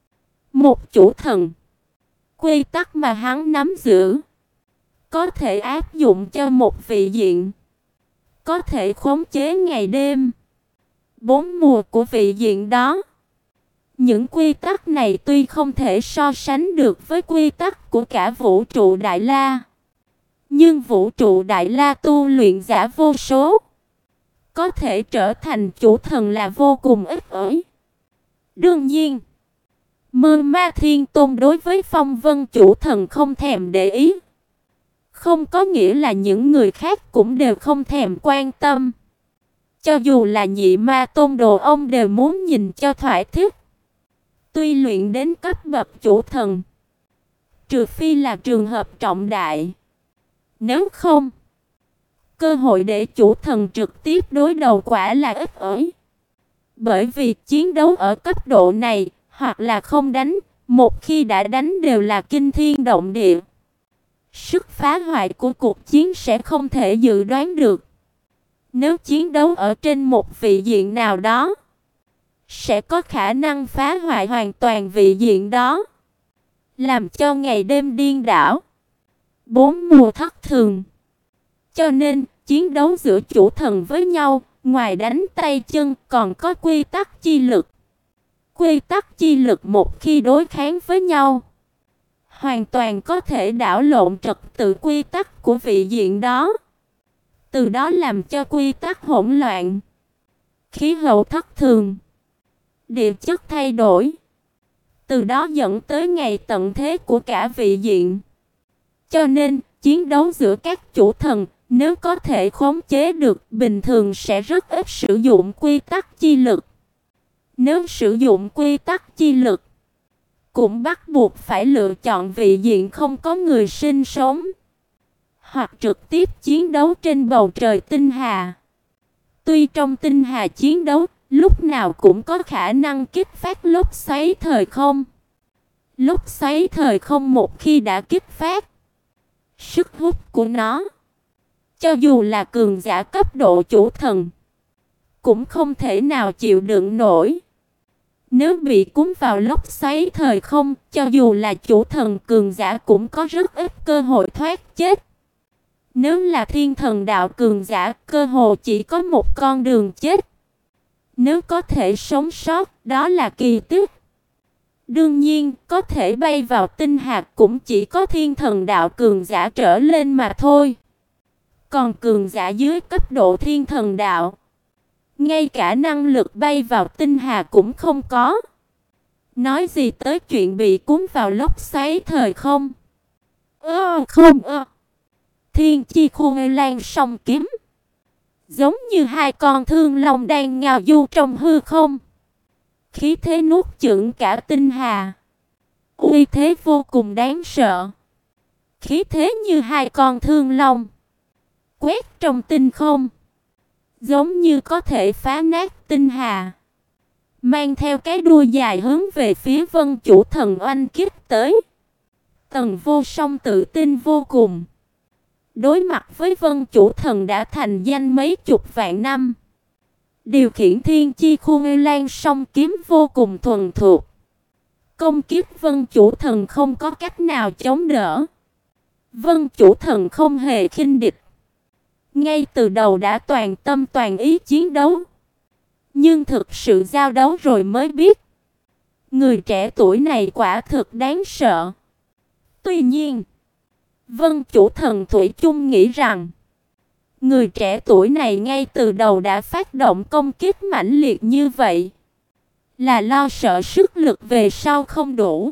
Một chủ thần, quy tắc mà hắn nắm giữ, có thể áp dụng cho một vị diện, có thể khống chế ngày đêm, bốn mùa của vị diện đó. Những quy tắc này tuy không thể so sánh được với quy tắc của cả vũ trụ Đại La, nhưng vũ trụ Đại La tu luyện giả vô số, có thể trở thành chủ thần là vô cùng ít ỏi. Đương nhiên, Mơ Ma Thiên Tôn đối với phong vân chủ thần không thèm để ý, không có nghĩa là những người khác cũng đều không thèm quan tâm. Cho dù là Nhị Ma Tôn đồ ông đều muốn nhìn cho thoải thiết. Tuy luyện đến cấp bậc chủ thần, trừ phi là trường hợp trọng đại, nếu không, cơ hội để chủ thần trực tiếp đối đầu quả là ít ỏi. Bởi vì chiến đấu ở cấp độ này, hoặc là không đánh, một khi đã đánh đều là kinh thiên động địa. Sức phá hoại của cuộc chiến sẽ không thể dự đoán được. Nếu chiến đấu ở trên một vị diện nào đó, sẽ có khả năng phá hoại hoàn toàn vị diện đó, làm cho ngày đêm điên đảo, bốn mùa thất thường. Cho nên, chiến đấu giữa chủ thần với nhau, ngoài đánh tay chân còn có quy tắc chi lực. Quy tắc chi lực một khi đối kháng với nhau, hoàn toàn có thể đảo lộn trật tự quy tắc của vị diện đó. Từ đó làm cho quy tắc hỗn loạn, khí hậu thất thường, địa chất thay đổi. Từ đó dẫn tới ngày tận thế của cả vị diện. Cho nên, chiến đấu giữa các chủ thần, nếu có thể khống chế được, bình thường sẽ rất ít sử dụng quy tắc chi lực. Nếu sử dụng quy tắc chi lực, cũng bắt buộc phải lựa chọn vị diện không có người sinh sống, hoặc trực tiếp chiến đấu trên bầu trời tinh hà. Tuy trong tinh hà chiến đấu, lúc nào cũng có khả năng kích phát lốc xoáy thời không. Lốc xoáy thời không một khi đã kích phát, sức hút của nó, cho dù là cường giả cấp độ chủ thần, cũng không thể nào chịu đựng nổi. Nếu bị cuốn vào lốc xoáy thời không, cho dù là chủ thần cường giả cũng có rất ít cơ hội thoát chết. Nếu là thiên thần đạo cường giả, cơ hồ chỉ có một con đường chết. Nếu có thể sống sót, đó là kỳ tích. Đương nhiên, có thể bay vào tinh hạt cũng chỉ có thiên thần đạo cường giả trở lên mà thôi. Còn cường giả dưới cấp độ thiên thần đạo, Ngay cả năng lực bay vào tinh hà cũng không có. Nói gì tới chuyện bị cuốn vào lốc xoáy thời không. Ơ không ơ. Thiên chi khu lan song kiếm. Giống như hai con thương long đang ngao du trong hư không. Khí thế nuốt chửng cả tinh hà. Uy thế vô cùng đáng sợ. Khí thế như hai con thương long. Quét trong tinh không. Giống như có thể phá nát tinh hà. Mang theo cái đuôi dài hướng về phía Vân Chủ Thần oanh kích tới. Tần Vô Song tự tin vô cùng. Đối mặt với Vân Chủ Thần đã thành danh mấy chục vạn năm. Điều khiển thiên chi khu lan song kiếm vô cùng thuần thục. Công kiếp Vân Chủ Thần không có cách nào chống đỡ. Vân Chủ Thần không hề khinh địch. Ngay từ đầu đã toàn tâm toàn ý chiến đấu. Nhưng thực sự giao đấu rồi mới biết. Người trẻ tuổi này quả thực đáng sợ. Tuy nhiên, Vân Chủ Thần thủy chung nghĩ rằng người trẻ tuổi này ngay từ đầu đã phát động công kích mãnh liệt như vậy là lo sợ sức lực về sau không đủ.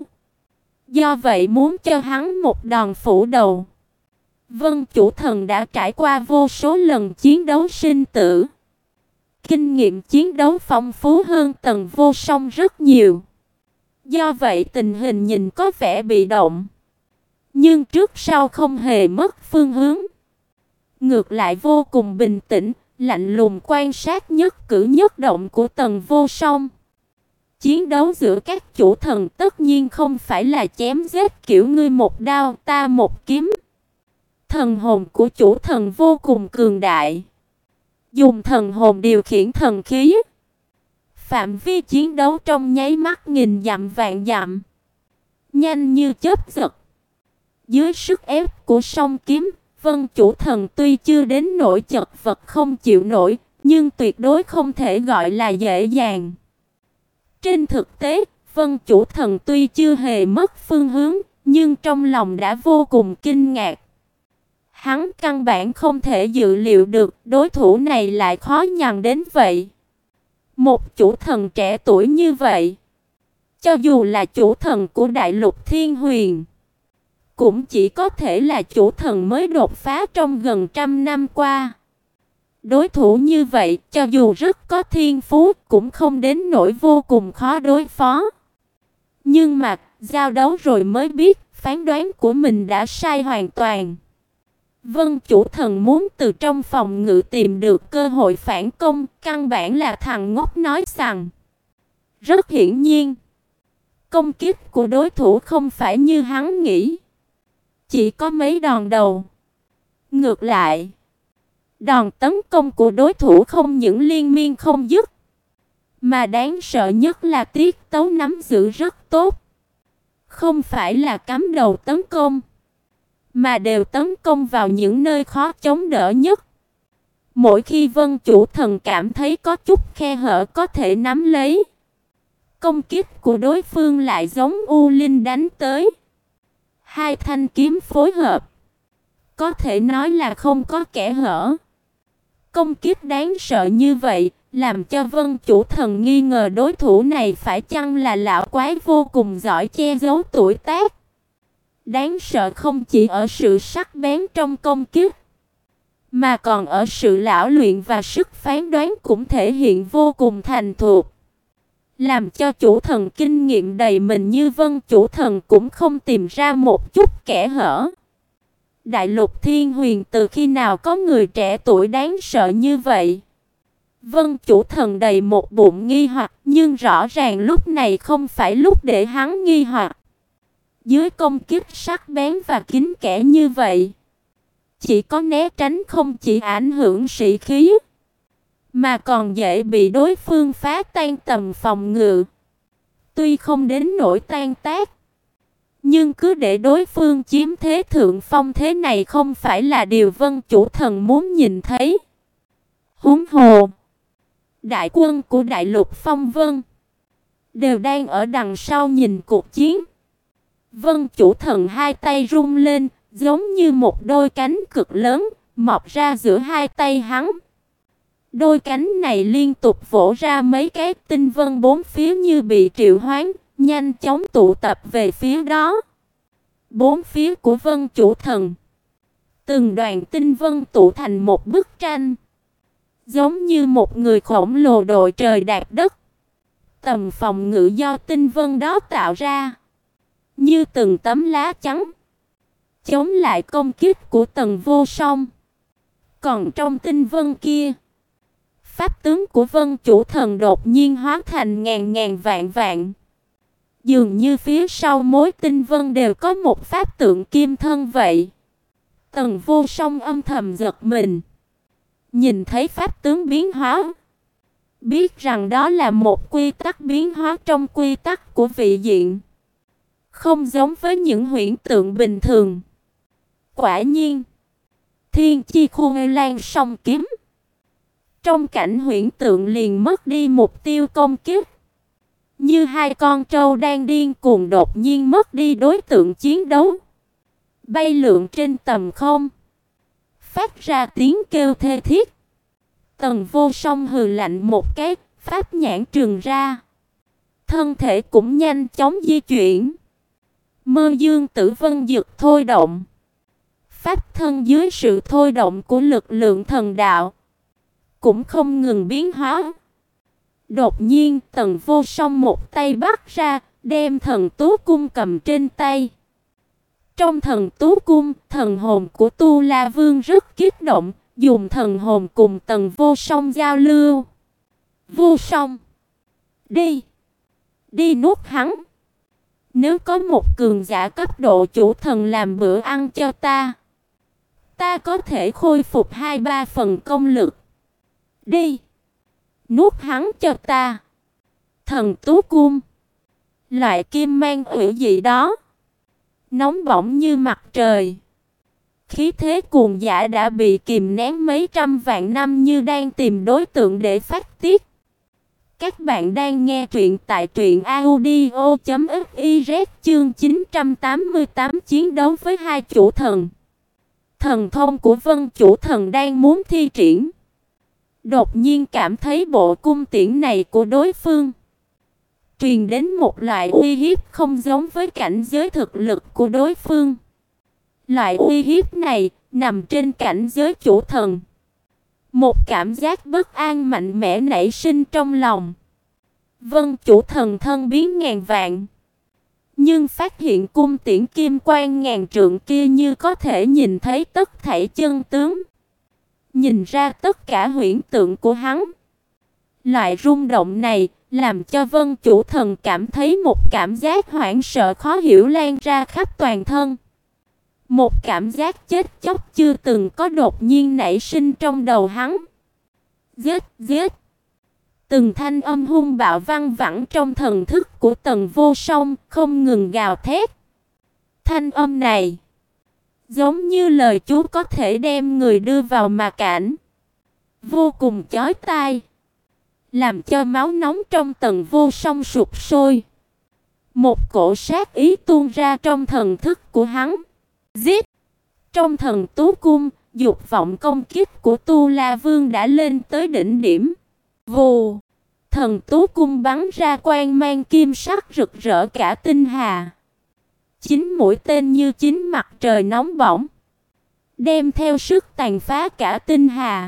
Do vậy muốn cho hắn một đòn phủ đầu. Vân Chủ Thần đã trải qua vô số lần chiến đấu sinh tử. Kinh nghiệm chiến đấu phong phú hơn Tần Vô Song rất nhiều. Do vậy tình hình nhìn có vẻ bị động. Nhưng trước sau không hề mất phương hướng. Ngược lại vô cùng bình tĩnh, lạnh lùng quan sát nhất cử nhất động của Tần Vô Song. Chiến đấu giữa các chủ thần tất nhiên không phải là chém giết kiểu ngươi một đao ta một kiếm. Thần hồn của chủ thần vô cùng cường đại. Dùng thần hồn điều khiển thần khí. Phạm vi chiến đấu trong nháy mắt nghìn dặm vạn dặm. Nhanh như chớp giật. Dưới sức ép của song kiếm, Vân Chủ Thần tuy chưa đến nỗi chật vật không chịu nổi, nhưng tuyệt đối không thể gọi là dễ dàng. Trên thực tế, Vân Chủ Thần tuy chưa hề mất phương hướng, nhưng trong lòng đã vô cùng kinh ngạc. Hắn căn bản không thể dự liệu được đối thủ này lại khó nhằn đến vậy. Một chủ thần trẻ tuổi như vậy, cho dù là chủ thần của Đại Lục Thiên Huyền, cũng chỉ có thể là chủ thần mới đột phá trong gần trăm năm qua. Đối thủ như vậy, cho dù rất có thiên phú, cũng không đến nỗi vô cùng khó đối phó. Nhưng mà, giao đấu rồi mới biết, phán đoán của mình đã sai hoàn toàn. Vân Chủ Thần muốn từ trong phòng ngự tìm được cơ hội phản công, căn bản là thằng ngốc nói sằng. Rất hiển nhiên, công kích của đối thủ không phải như hắn nghĩ. Chỉ có mấy đòn đầu. Ngược lại, đòn tấn công của đối thủ không những liên miên không dứt, mà đáng sợ nhất là tiết tấu nắm giữ rất tốt. Không phải là cắm đầu tấn công, mà đều tấn công vào những nơi khó chống đỡ nhất. Mỗi khi Vân Chủ Thần cảm thấy có chút khe hở có thể nắm lấy, công kích của đối phương lại giống u linh đánh tới. Hai thanh kiếm phối hợp, có thể nói là không có kẽ hở. Công kích đáng sợ như vậy, làm cho Vân Chủ Thần nghi ngờ đối thủ này phải chăng là lão quái vô cùng giỏi che giấu tuổi tác. Đáng sợ không chỉ ở sự sắc bén trong công kích, mà còn ở sự lão luyện và sức phán đoán cũng thể hiện vô cùng thành thục. Làm cho chủ thần kinh nghiệm đầy mình như Vân Chủ Thần cũng không tìm ra một chút kẽ hở. Đại Lục Thiên Huyền từ khi nào có người trẻ tuổi đáng sợ như vậy? Vân Chủ Thần đầy một bụng nghi hoặc, nhưng rõ ràng lúc này không phải lúc để hắn nghi hoặc. Dưới công kích sắc bén và kín kẽ như vậy, chỉ có né tránh không chỉ ảnh hưởng sĩ khí, mà còn dễ bị đối phương phá tan tầm phòng ngự. Tuy không đến nỗi tan tác, nhưng cứ để đối phương chiếm thế thượng phong thế này không phải là điều Vân Chủ Thần muốn nhìn thấy. Huống hồ, đại quân của Đại Lục Phong Vân đều đang ở đằng sau nhìn cuộc chiến. Vân Chủ Thần hai tay rung lên, giống như một đôi cánh cực lớn, mọc ra giữa hai tay hắn. Đôi cánh này liên tục vỗ ra mấy cái, tinh vân bốn phía như bị triệu hoán, nhanh chóng tụ tập về phía đó. Bốn phía của Vân Chủ Thần, từng đoàn tinh vân tụ thành một bức tranh, giống như một người khổng lồ đội trời đạp đất. Tầm phòng ngự do tinh vân đó tạo ra, như từng tấm lá chắn, chống lại công kích của Tần Vô Song. Còn trong tinh vân kia, pháp tướng của Vân Chủ Thần đột nhiên hóa thành ngàn ngàn vạn vạn. Dường như phía sau mỗi tinh vân đều có một pháp tượng kim thân vậy. Tần Vô Song âm thầm giật mình. Nhìn thấy pháp tướng biến hóa, biết rằng đó là một quy tắc biến hóa trong quy tắc của vị diện, không giống với những huyễn tượng bình thường. Quả nhiên, thiên chi khu lan song kiếm, trong cảnh huyễn tượng liền mất đi mục tiêu công kích. Như hai con trâu đang điên cuồng đột nhiên mất đi đối tượng chiến đấu, bay lượn trên tầm không, phát ra tiếng kêu thê thiết. Tần Vô Song hừ lạnh một cái, pháp nhãn trừng ra, thân thể cũng nhanh chóng di chuyển. Mơ Dương Tử Vân Dực thôi động, pháp thân dưới sự thôi động của lực lượng thần đạo cũng không ngừng biến hóa. Đột nhiên, Tần Vô Song một tay bắt ra, đem thần tú cung cầm trên tay. Trong thần tú cung, thần hồn của Tu La Vương rất kích động, dùng thần hồn cùng Tần Vô Song giao lưu. Vô Song, đi, đi nuốt hắn. Nếu có một cường giả cấp độ chủ thần làm bữa ăn cho ta, ta có thể khôi phục hai ba phần công lực. Đi, nuốt hắn cho ta. Thần tú cung, loại kim mang hủy dị đó, nóng bỏng như mặt trời. Khí thế cuồng dã đã bị kìm nén mấy trăm vạn năm, như đang tìm đối tượng để phát tiết. Các bạn đang nghe truyện tại truyện audio chấm fiz chương chín trăm tám mươi tám chiến đấu với hai chủ thần. Thần thông của Vân Chủ Thần đang muốn thi triển, đột nhiên cảm thấy bộ cung tiễn này của đối phương truyền đến một loại uy hiếp không giống với cảnh giới thực lực của đối phương. Loại uy hiếp này nằm trên cảnh giới chủ thần. Một cảm giác bất an mạnh mẽ nảy sinh trong lòng. Vân Chủ Thần thân biến ngàn vạn, nhưng phát hiện cung tiễn kim quang ngàn trượng kia như có thể nhìn thấy tất thảy chân tướng, nhìn ra tất cả huyễn tượng của hắn. Loại rung động này làm cho Vân Chủ Thần cảm thấy một cảm giác hoảng sợ khó hiểu lan ra khắp toàn thân. Một cảm giác chết chóc chưa từng có đột nhiên nảy sinh trong đầu hắn. Giết, giết. Từng thanh âm hung bạo vang vẳng trong thần thức của Tần Vô Song, không ngừng gào thét. Thanh âm này giống như lời chú có thể đem người đưa vào ma cảnh, vô cùng chói tai, làm cho máu nóng trong Tần Vô Song sục sôi. Một cổ sát ý tuôn ra trong thần thức của hắn. Giết! Trong thần tú cung, dục vọng công kích của Tu La Vương đã lên tới đỉnh điểm. Vù! Thần tú cung bắn ra quang mang kim sắc rực rỡ cả tinh hà. Chín mũi tên như chín mặt trời nóng bỏng, đem theo sức tàn phá cả tinh hà,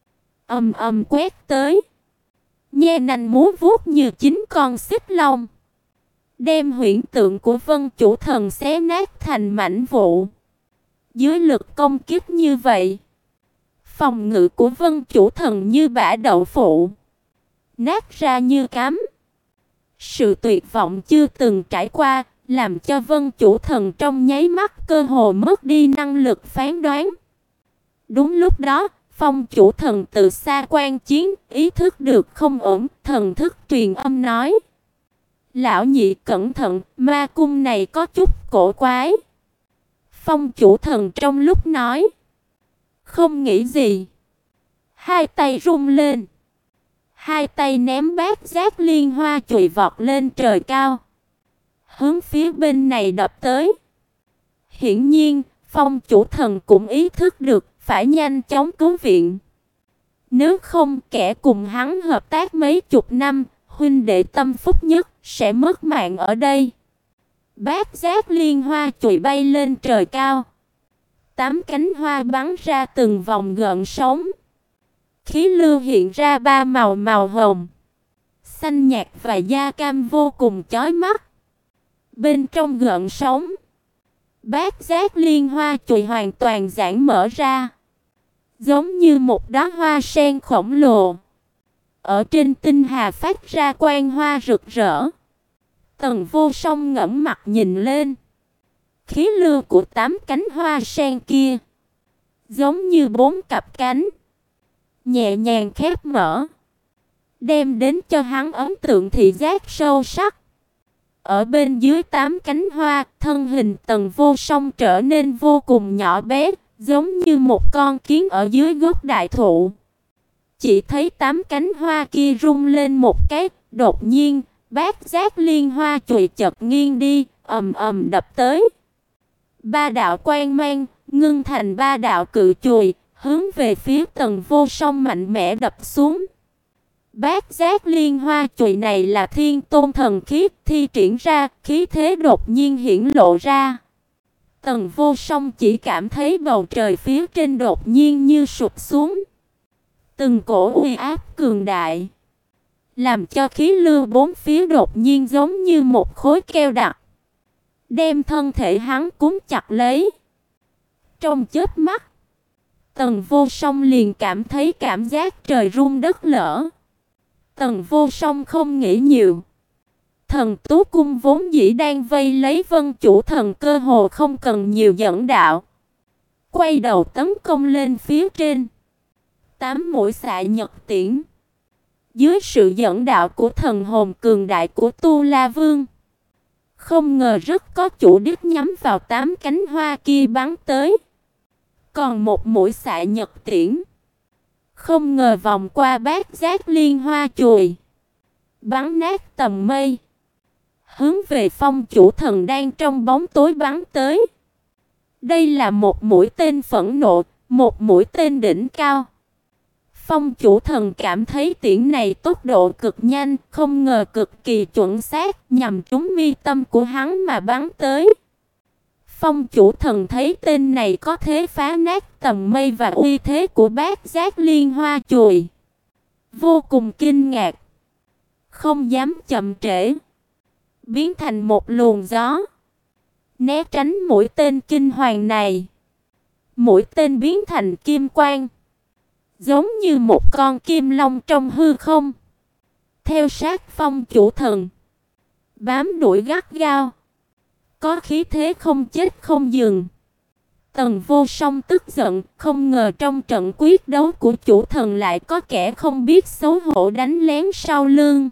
ầm ầm quét tới. Nhe nanh múa vuốt như chín con xích long, đem huyễn tượng của Vân Chủ Thần xé nát thành mảnh vụn. Dưới lực công kích như vậy, phòng ngự của Vân Chủ Thần như bã đậu phụ, nát ra như cám. Sự tuyệt vọng chưa từng trải qua làm cho Vân Chủ Thần trong nháy mắt cơ hồ mất đi năng lực phán đoán. Đúng lúc đó, Phong Chủ Thần từ xa quan chiến, ý thức được không ổn, thần thức truyền âm nói: "Lão nhị cẩn thận, ma cung này có chút cổ quái." Phong Chủ Thần trong lúc nói, không nghĩ gì, hai tay rung lên, hai tay ném bát giác liên hoa chùy vọt lên trời cao, hướng phía bên này đập tới. Hiển nhiên, Phong Chủ Thần cũng ý thức được phải nhanh chóng cứu viện. Nếu không, kẻ cùng hắn hợp tác mấy chục năm, huynh đệ tâm phúc nhất, sẽ mất mạng ở đây. Bát giác liên hoa chùy bay lên trời cao. Tám cánh hoa bắn ra từng vòng gợn sóng. Khí lưu hiện ra ba màu màu hồng, xanh nhạt và da cam vô cùng chói mắt. Bên trong gợn sóng, bát giác liên hoa chùy hoàn toàn giãn mở ra, giống như một đóa hoa sen khổng lồ. Ở trên tinh hà phát ra quang hoa rực rỡ. Tần Vô Song ngẩng mặt nhìn lên. Khí lưu của tám cánh hoa sen kia giống như bốn cặp cánh, nhẹ nhàng khép mở, đem đến cho hắn ấn tượng thị giác sâu sắc. Ở bên dưới tám cánh hoa, thân hình Tần Vô Song trở nên vô cùng nhỏ bé, giống như một con kiến ở dưới gốc đại thụ. Chỉ thấy tám cánh hoa kia rung lên một cái, đột nhiên, bát giác liên hoa chùy chợt nghiêng đi, ầm ầm đập tới. Ba đạo quang mang ngưng thành ba đạo cự chùy, hướng về phía Tần Vô Song mạnh mẽ đập xuống. Bát giác liên hoa chùy này là thiên tôn thần khí, thi triển ra, khí thế đột nhiên hiển lộ ra. Tần Vô Song chỉ cảm thấy bầu trời phía trên đột nhiên như sụp xuống. Từng cổ uy áp cường đại, làm cho khí lưu bốn phía đột nhiên giống như một khối keo đặc, đem thân thể hắn cuốn chặt lấy. Trong chớp mắt, Tần Vô Song liền cảm thấy cảm giác trời rung đất lở. Tần Vô Song không nghĩ nhiều. Thần Tú Cung vốn dĩ đang vây lấy Vân Chủ Thần, cơ hồ không cần nhiều dẫn đạo, quay đầu tấn công lên phía trên. Tám mũi xạ nhật tiễn, dưới sự dẫn đạo của thần hồn cường đại của Tu La Vương, không ngờ rất có chủ đích nhắm vào tám cánh hoa kia bắn tới. Còn một mũi xạ nhật tiễn, không ngờ vòng qua bát giác liên hoa chùy, bắn nát tầng mây, hướng về Phong Chủ Thần đang trong bóng tối bắn tới. Đây là một mũi tên phẫn nộ, một mũi tên đỉnh cao. Phong Chủ Thần cảm thấy tiễn này tốc độ cực nhanh, không ngờ cực kỳ chuẩn xác, nhằm trúng mi tâm của hắn mà bắn tới. Phong Chủ Thần thấy tên này có thế phá nát tầng mây và uy thế của bát giác liên hoa chùy, vô cùng kinh ngạc, không dám chậm trễ, biến thành một luồng gió, né tránh mũi tên kinh hoàng này. Mũi tên biến thành kim quang, giống như một con kim long trong hư không, theo sát Phong Chủ Thần, bám đuổi gắt gao, có khí thế không chết không dừng. Tần Vô Song tức giận, không ngờ trong trận quyết đấu của chủ thần lại có kẻ không biết xấu hổ đánh lén sau lưng.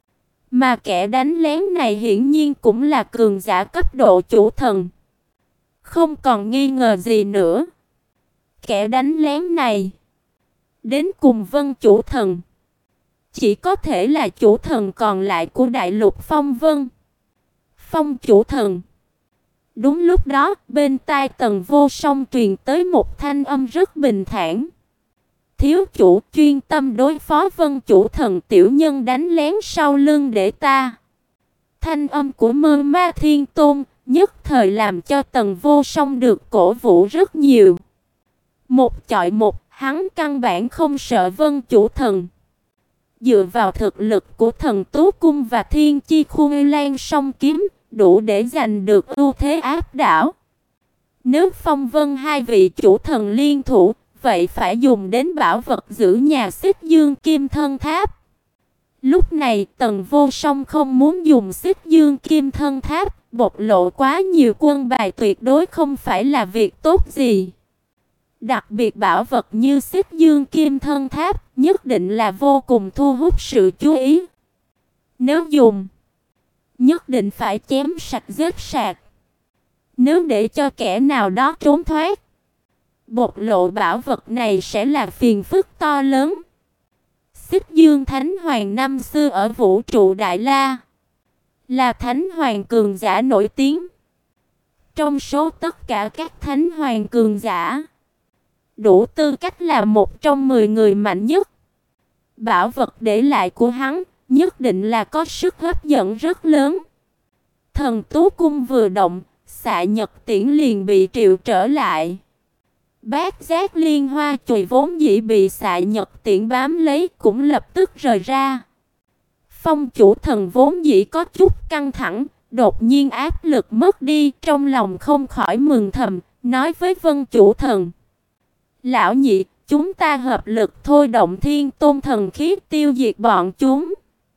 Mà kẻ đánh lén này hiển nhiên cũng là cường giả cấp độ chủ thần. Không còn nghi ngờ gì nữa, kẻ đánh lén này đến cùng Vân Chủ Thần, chỉ có thể là chủ thần còn lại của đại lục Phong Vân, Phong Chủ Thần. Đúng lúc đó, bên tai Tần Vô Song truyền tới một thanh âm rất bình thản. Thiếu chủ, chuyên tâm đối phó Vân Chủ Thần, tiểu nhân đánh lén sau lưng để ta. Thanh âm của Mơ Ma Thiên Tôn nhất thời làm cho Tần Vô Song được cổ vũ rất nhiều. Một chọi một, hắn căn bản không sợ Vân Chủ Thần. Dựa vào thực lực của Thần Tú Cung và Thiên Chi Khu Lan Song Kiếm, đủ để giành được ưu thế áp đảo. Nếu Phong Vân hai vị chủ thần liên thủ, vậy phải dùng đến bảo vật giữ nhà Xích Dương Kim Thân Tháp. Lúc này, Tần Vô Song không muốn dùng Xích Dương Kim Thân Tháp, bộc lộ quá nhiều quân bài tuyệt đối không phải là việc tốt gì. Đặc biệt bảo vật như Xích Dương Kim Thân Tháp nhất định là vô cùng thu hút sự chú ý. Nếu dùng, nhất định phải chém sạch giết sạch. Nếu để cho kẻ nào đó trốn thoát, bộc lộ bảo vật này sẽ là phiền phức to lớn. Xích Dương Thánh Hoàng năm xưa ở vũ trụ Đại La, là Thánh Hoàng cường giả nổi tiếng. Trong số tất cả các Thánh Hoàng cường giả, đủ tư cách là một trong mười người mạnh nhất. Bảo vật để lại của hắn nhất định là có sức hấp dẫn rất lớn. Thần Tú Cung vừa động, Xạ Nhật Tiễn liền bị triệu trở lại. Bát Giác Liên Hoa chùy vốn dĩ bị Xạ Nhật Tiễn bám lấy cũng lập tức rời ra. Phong chủ thần vốn dĩ có chút căng thẳng, đột nhiên áp lực mất đi, trong lòng không khỏi mừng thầm, nói với Vân chủ thần: "Lão nhị, chúng ta hợp lực thôi động Thiên Tôn thần khí tiêu diệt bọn chúng."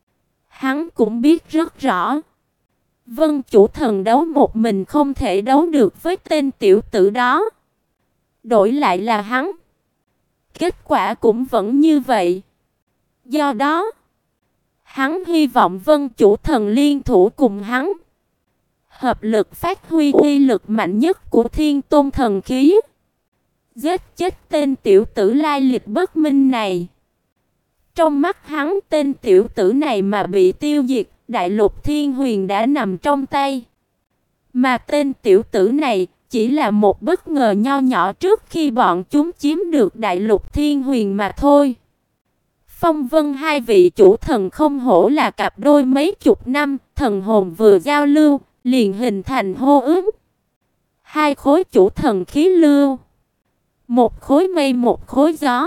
Hắn cũng biết rất rõ, Vân chủ thần đấu một mình không thể đấu được với tên tiểu tử đó. Đổi lại là hắn, kết quả cũng vẫn như vậy. Do đó, hắn hy vọng Vân chủ thần liên thủ cùng hắn, hợp lực phát huy uy lực mạnh nhất của Thiên Tôn thần khí, giết chết tên tiểu tử lai lịch bất minh này. Trong mắt hắn, tên tiểu tử này mà bị tiêu diệt, Đại Lục Thiên Huyền đã nằm trong tay. Mà tên tiểu tử này chỉ là một bất ngờ nho nhỏ trước khi bọn chúng chiếm được Đại Lục Thiên Huyền mà thôi. Phong Vân hai vị chủ thần không hổ là cặp đôi mấy chục năm, thần hồn vừa giao lưu, liền hình thành hô ứng. Hai khối chủ thần khí lưu, một khối mây một khối gió,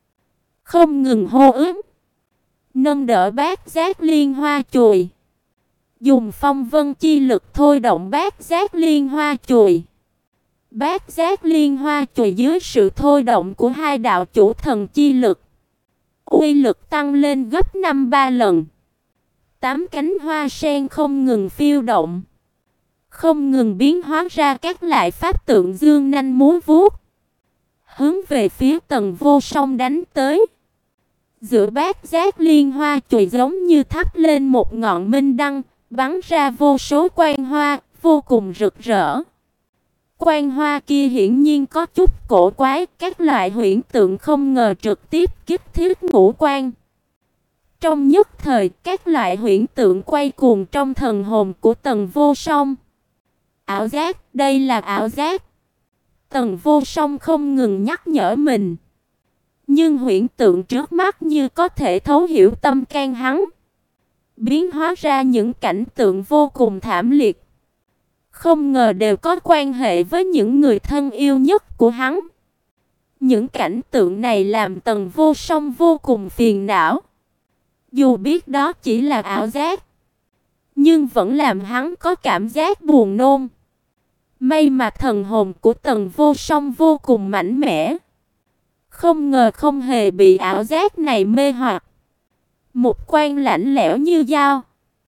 không ngừng hô ứng, nâng đỡ Bát Giác Liên Hoa chùy, dùng phong vân chi lực thôi động Bát Giác Liên Hoa chùy. Bát Giác Liên Hoa chùy dưới sự thôi động của hai đạo chủ thần chi lực, uy lực tăng lên gấp năm ba lần. Tám cánh hoa sen không ngừng phiêu động, không ngừng biến hóa ra các loại pháp tượng dương nanh múa vuốt, hướng về phía Tần Vô Song đánh tới. Giữa Bát Giác Liên Hoa chùy giống như thắp lên một ngọn minh đăng, bắn ra vô số quang hoa, vô cùng rực rỡ. Quang hoa kia hiển nhiên có chút cổ quái, các loại huyễn tượng không ngờ trực tiếp kích thiết ngũ quan. Trong nhất thời, các loại huyễn tượng quay cuồng trong thần hồn của Tần Vô Song. Ảo giác, đây là ảo giác. Tần Vô Song không ngừng nhắc nhở mình. Nhưng huyễn tượng trước mắt như có thể thấu hiểu tâm can hắn, biến hóa ra những cảnh tượng vô cùng thảm liệt. Không ngờ đều có quan hệ với những người thân yêu nhất của hắn. Những cảnh tượng này làm Tần Vô Song vô cùng phiền não. Dù biết đó chỉ là ảo giác, nhưng vẫn làm hắn có cảm giác buồn nôn. May mà thần hồn của Tần Vô Song vô cùng mạnh mẽ, không ngờ không hề bị ảo giác này mê hoặc. Một quan lạnh lẽo như dao,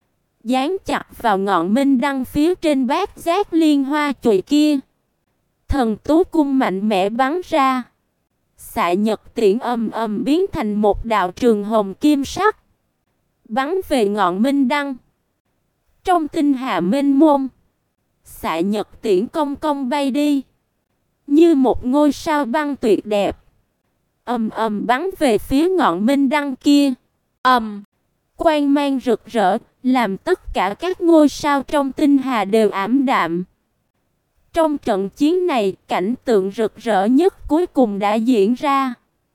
dán chặt vào ngọn minh đăng phía trên Bát Giác Liên Hoa chùy kia. Thần Tú Cung mạnh mẽ bắn ra, Xạ Nhật Tiễn ầm ầm biến thành một đạo trường hồng kim sắc, bắn về ngọn minh đăng. Trong tinh hà mênh mông, Xạ Nhật Tiễn cong cong bay đi, như một ngôi sao băng tuyệt đẹp, ầm ầm bắn về phía ngọn minh đăng kia. Ầm, quang mang rực rỡ, làm tất cả các ngôi sao trong tinh hà đều ảm đạm. Trong trận chiến này, cảnh tượng rực rỡ nhất cuối cùng đã diễn ra.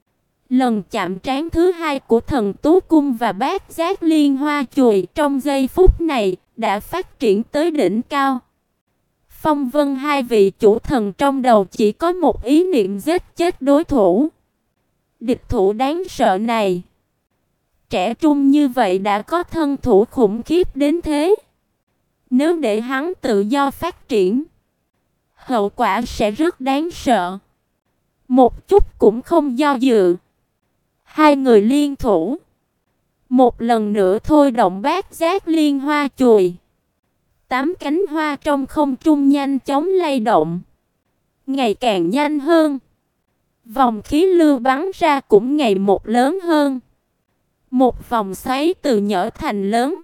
Lần chạm trán thứ hai của Thần Tú Cung và Bát Giác Liên Hoa chùy trong giây phút này đã phát triển tới đỉnh cao. Phong Vân hai vị chủ thần trong đầu chỉ có một ý niệm giết chết đối thủ. Địch thủ đáng sợ này, trẻ trung như vậy đã có thân thủ khủng khiếp đến thế. Nếu để hắn tự do phát triển, hậu quả sẽ rất đáng sợ. Một chút cũng không do dự, hai người liên thủ, một lần nữa thôi động Bát Giác Liên Hoa chùy. Tám cánh hoa trong không trung nhanh chóng lay động, ngày càng nhanh hơn. Vòng khí lưu bắn ra cũng ngày một lớn hơn. Một vòng xoáy từ nhỏ thành lớn,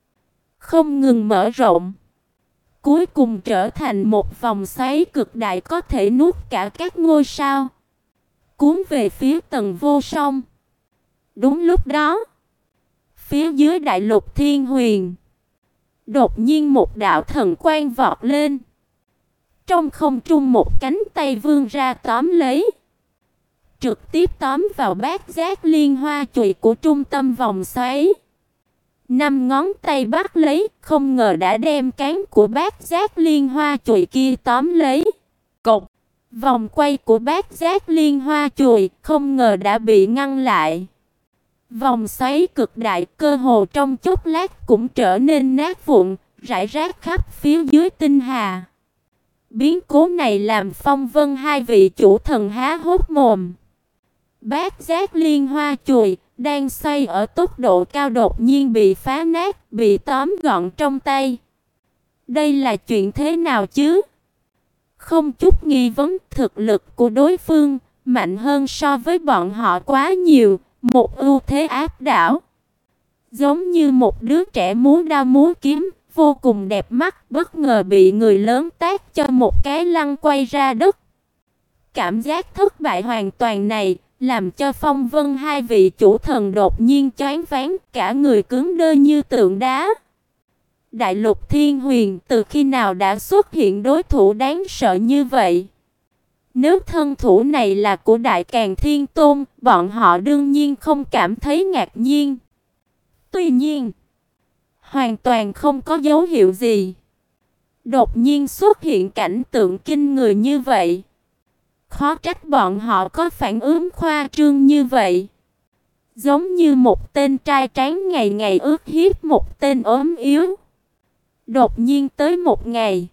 không ngừng mở rộng, cuối cùng trở thành một vòng xoáy cực đại có thể nuốt cả các ngôi sao, cuốn về phía Tần Vô Song. Đúng lúc đó, phía dưới Đại Lục Thiên Huyền, đột nhiên một đạo thần quang vọt lên. Trong không trung một cánh tay vươn ra tóm lấy, trực tiếp tóm vào bát giác liên hoa chùy của trung tâm vòng xoáy. Năm ngón tay bắt lấy, không ngờ đã đem cán của bát giác liên hoa chùy kia tóm lấy. Cộc, vòng quay của bát giác liên hoa chùy không ngờ đã bị ngăn lại. Vòng xoáy cực đại cơ hồ trong chốc lát cũng trở nên nát vụn, rải rác khắp phía dưới tinh hà. Biến cố này làm Phong Vân hai vị chủ thần há hốc mồm. Bát giác liên hoa chùy đang xoay ở tốc độ cao đột nhiên bị phá nát, bị tóm gọn trong tay. Đây là chuyện thế nào chứ? Không chút nghi vấn, thực lực của đối phương mạnh hơn so với bọn họ quá nhiều, một ưu thế áp đảo. Giống như một đứa trẻ múa đao múa kiếm, vô cùng đẹp mắt, bất ngờ bị người lớn tát cho một cái lăn quay ra đất. Cảm giác thất bại hoàn toàn này làm cho Phong Vân hai vị chủ thần đột nhiên choáng váng, cả người cứng đơ như tượng đá. Đại lục Thiên Huyền từ khi nào đã xuất hiện đối thủ đáng sợ như vậy? Nếu thân thủ này là của Đại Càn Thiên Tôn, bọn họ đương nhiên không cảm thấy ngạc nhiên. Tuy nhiên, hoàn toàn không có dấu hiệu gì. Đột nhiên xuất hiện cảnh tượng kinh người như vậy. Khó trách bọn họ có phản ứng khoa trương như vậy. Giống như một tên trai tráng ngày ngày ước hiếp một tên ốm yếu. Đột nhiên tới một ngày,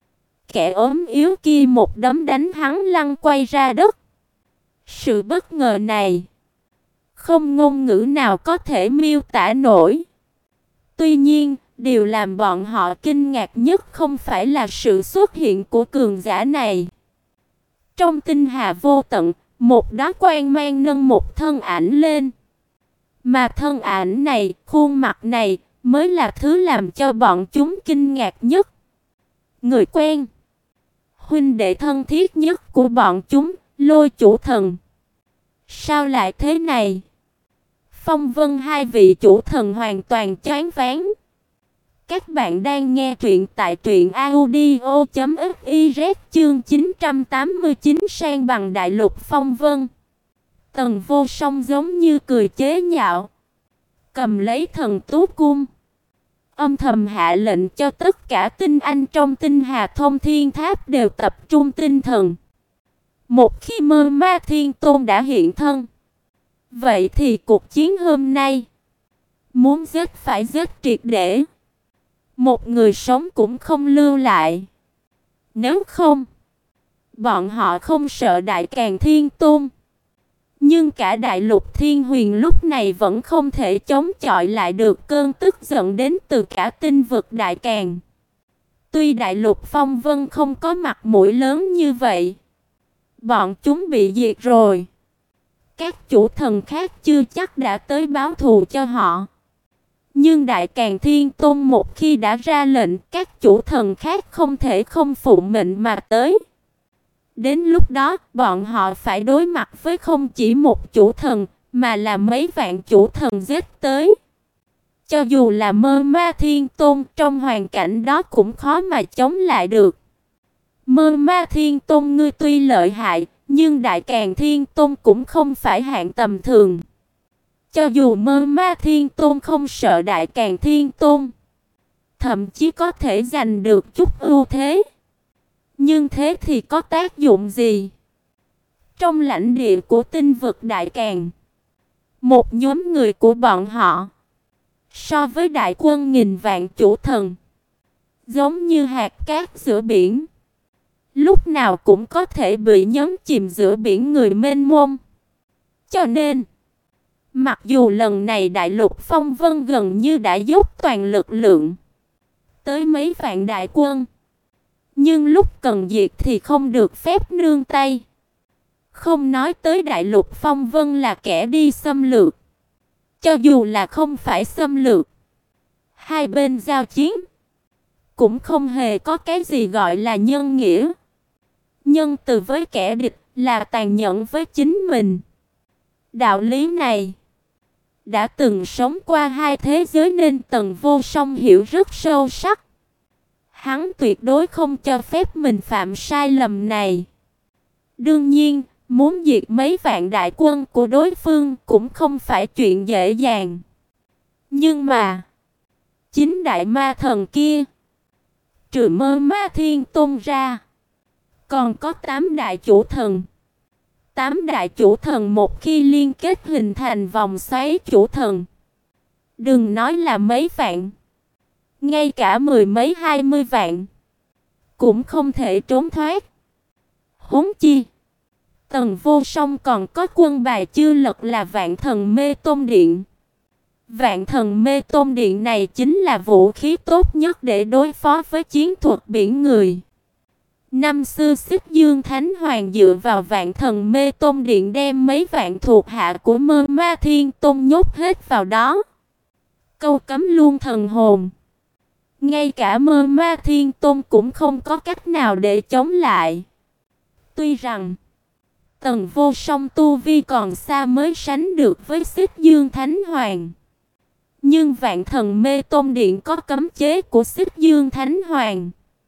kẻ ốm yếu kia một đấm đánh hắn lăn quay ra đất. Sự bất ngờ này, không ngôn ngữ nào có thể miêu tả nổi. Tuy nhiên, điều làm bọn họ kinh ngạc nhất không phải là sự xuất hiện của cường giả này. Trong tinh hà vô tận, một đóa quang mang nâng một thân ảnh lên. Mà thân ảnh này, khuôn mặt này, mới là thứ làm cho bọn chúng kinh ngạc nhất. Người quen, huynh đệ thân thiết nhất của bọn chúng, Lôi chủ thần. Sao lại thế này? Phong Vân hai vị chủ thần hoàn toàn choáng váng. Các bạn đang nghe truyện tại truyện audio chấm fiz chương chín trăm tám mươi chín sang bằng đại lục Phong Vân. Tần Vô Song giống như cười chế nhạo, cầm lấy thần tú cung, âm thầm hạ lệnh cho tất cả tinh anh trong tinh hà thông thiên tháp đều tập trung tinh thần. Một khi Mơ Ma Thiên Tôn đã hiện thân, vậy thì cuộc chiến hôm nay muốn giết phải giết triệt để, một người sống cũng không lưu lại. Nếu không, bọn họ không sợ Đại Càn Thiên Tôn, nhưng cả đại lục Thiên Huyền lúc này vẫn không thể chống chọi lại được cơn tức giận đến từ cả tinh vực Đại Càn. Tuy đại lục Phong Vân không có mặt mũi lớn như vậy, bọn chúng bị diệt rồi, các chủ thần khác chưa chắc đã tới báo thù cho họ. Nhưng Đại Càn Thiên Tôn một khi đã ra lệnh, các chủ thần khác không thể không phụ mệnh mà tới. Đến lúc đó, bọn họ phải đối mặt với không chỉ một chủ thần, mà là mấy vạn chủ thần giết tới. Cho dù là Mơ Ma Thiên Tôn, trong hoàn cảnh đó cũng khó mà chống lại được. Mơ Ma Thiên Tôn ngươi tuy lợi hại, nhưng Đại Càn Thiên Tôn cũng không phải hạng tầm thường. Cho dù Mơ Ma Thiên Tôn không sợ Đại Càn Thiên Tôn, thậm chí có thể giành được chút ưu thế, nhưng thế thì có tác dụng gì? Trong lãnh địa của tinh vực Đại Càn, một nhóm người của bọn họ so với đại quân nghìn vạn chủ thần, giống như hạt cát giữa biển, lúc nào cũng có thể bị nhấn chìm giữa biển người mênh mông. Cho nên, mặc dù lần này đại lục Phong Vân gần như đã dốc toàn lực lượng tới mấy vạn đại quân, nhưng lúc cần diệt thì không được phép nương tay. Không nói tới đại lục Phong Vân là kẻ đi xâm lược, cho dù là không phải xâm lược, hai bên giao chiến cũng không hề có cái gì gọi là nhân nghĩa. Nhân từ với kẻ địch là tàn nhẫn với chính mình. Đạo lý này đã từng sống qua hai thế giới nên Tần Vô Song hiểu rất sâu sắc. Hắn tuyệt đối không cho phép mình phạm sai lầm này. Đương nhiên, Muốn diệt mấy vạn đại quân của đối phương cũng không phải chuyện dễ dàng. Nhưng mà, chính đại ma thần kia, trừ Mơ Ma Thiên Tôn ra, còn có tám đại chủ thần. Tám đại chủ thần một khi liên kết hình thành vòng xoáy chủ thần, đừng nói là mấy vạn, ngay cả mười mấy hai mươi vạn cũng không thể trốn thoát. Huống chi, Tần Vô Song còn có quân bài chưa lật là Vạn Thần Mê Tôn Điện. Vạn Thần Mê Tôn Điện này chính là vũ khí tốt nhất để đối phó với chiến thuật biển người. Năm xưa Xích Dương Thánh Hoàng dựa vào Vạn Thần Mê Tôn Điện đem mấy vạn thuộc hạ của Mơ Ma Thiên Tôn nhốt hết vào đó, câu cấm luôn thần hồn. Ngay cả Mơ Ma Thiên Tôn cũng không có cách nào để chống lại. Tuy rằng Tần Vô Song tu vi còn xa mới sánh được với Xích Dương Thánh Hoàng, nhưng Vạn Thần Mê Tôn Điện có cấm chế của Xích Dương Thánh Hoàng,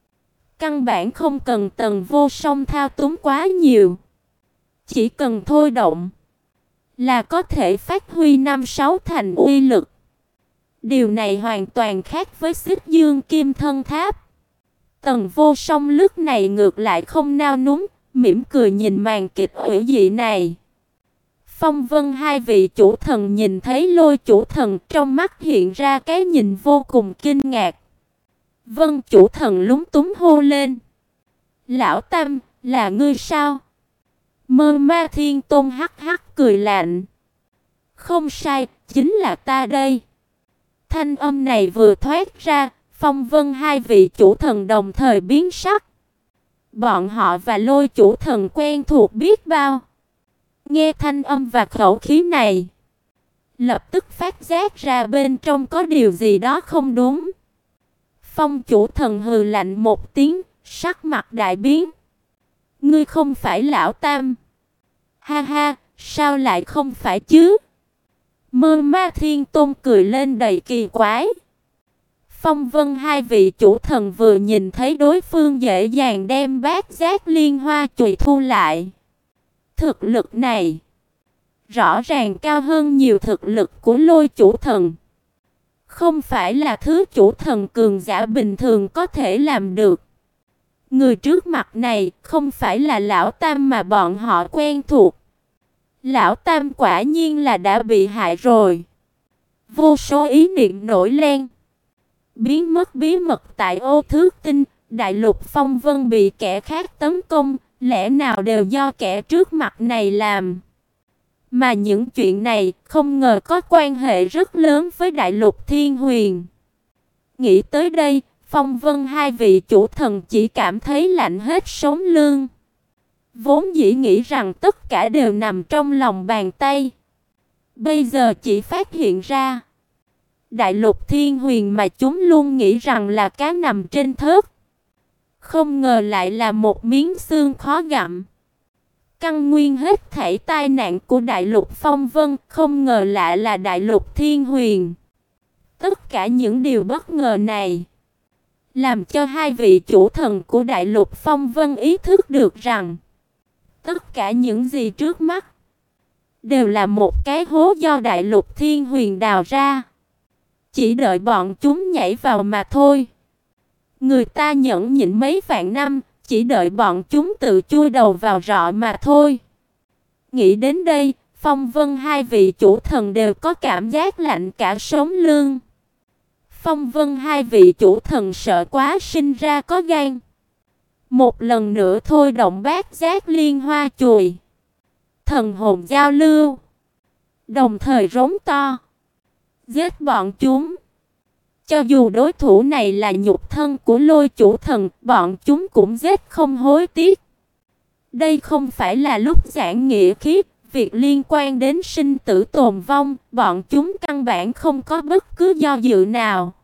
căn bản không cần Tần Vô Song thao túng quá nhiều. Chỉ cần thôi động là có thể phát huy năm sáu thành uy lực. Điều này hoàn toàn khác với Xích Dương Kim Thân Tháp. Tần Vô Song lúc này ngược lại không nao núng, mỉm cười nhìn màn kịch hủy dị này. Phong Vân hai vị chủ thần nhìn thấy Lôi chủ thần, trong mắt hiện ra cái nhìn vô cùng kinh ngạc. Vân chủ thần lúng túng hô lên: "Lão Tam, là ngươi sao?" Mơ Ma Thiên Tôn hắc hắc cười lạnh: "Không sai, chính là ta đây." Thanh âm này vừa thoát ra, Phong Vân hai vị chủ thần đồng thời biến sắc. Bọn họ và Lôi chủ thần quen thuộc biết bao. Nghe thanh âm và khẩu khí này, lập tức phát giác ra bên trong có điều gì đó không đúng. Phong chủ thần hừ lạnh một tiếng, sắc mặt đại biến. "Ngươi không phải Lão Tam?" "Ha ha, sao lại không phải chứ?" Mơ Ma Thiên Tôn cười lên đầy kỳ quái. Phong Vân hai vị chủ thần vừa nhìn thấy đối phương dễ dàng đem bát giác liên hoa chùy thu lại. Thực lực này rõ ràng cao hơn nhiều thực lực của Lôi chủ thần. Không phải là thứ chủ thần cường giả bình thường có thể làm được. Người trước mặt này không phải là Lão Tam mà bọn họ quen thuộc. Lão Tam quả nhiên là đã bị hại rồi. Vô số ý niệm nổi lên. Biến mất bí mật tại Ô Thước Tinh, đại lục Phong Vân bị kẻ khác tấn công, lẽ nào đều do kẻ trước mặt này làm. Mà những chuyện này không ngờ có quan hệ rất lớn với đại lục Thiên Huyền. Nghĩ tới đây, Phong Vân hai vị chủ thần chỉ cảm thấy lạnh hết sống lưng. Vốn dĩ nghĩ rằng tất cả đều nằm trong lòng bàn tay, bây giờ chỉ phát hiện ra đại lục Thiên Huyền mà chúng luôn nghĩ rằng là cá nằm trên thớt, không ngờ lại là một miếng xương khó gặm. Căn nguyên hết thảy tai nạn của đại lục Phong Vân không ngờ lại là đại lục Thiên Huyền. Tất cả những điều bất ngờ này làm cho hai vị chủ thần của đại lục Phong Vân ý thức được rằng tất cả những gì trước mắt đều là một cái hố do đại lục Thiên Huyền đào ra, chỉ đợi bọn chúng nhảy vào mà thôi. Người ta nhẫn nhịn mấy vạn năm, chỉ đợi bọn chúng tự chui đầu vào rọ mà thôi. Nghĩ đến đây, Phong Vân hai vị chủ thần đều có cảm giác lạnh cả sống lưng. Phong Vân hai vị chủ thần sợ quá sinh ra có gan. Một lần nữa thôi động bát giác liên hoa chùy, thần hồn giao lưu, đồng thời rống to: "Giết bọn chúng!" Cho dù đối thủ này là nhục thân của Lôi chủ thần, bọn chúng cũng giết không hối tiếc. Đây không phải là lúc giảng nghĩa khí, việc liên quan đến sinh tử tồn vong, bọn chúng căn bản không có bất cứ do dự nào.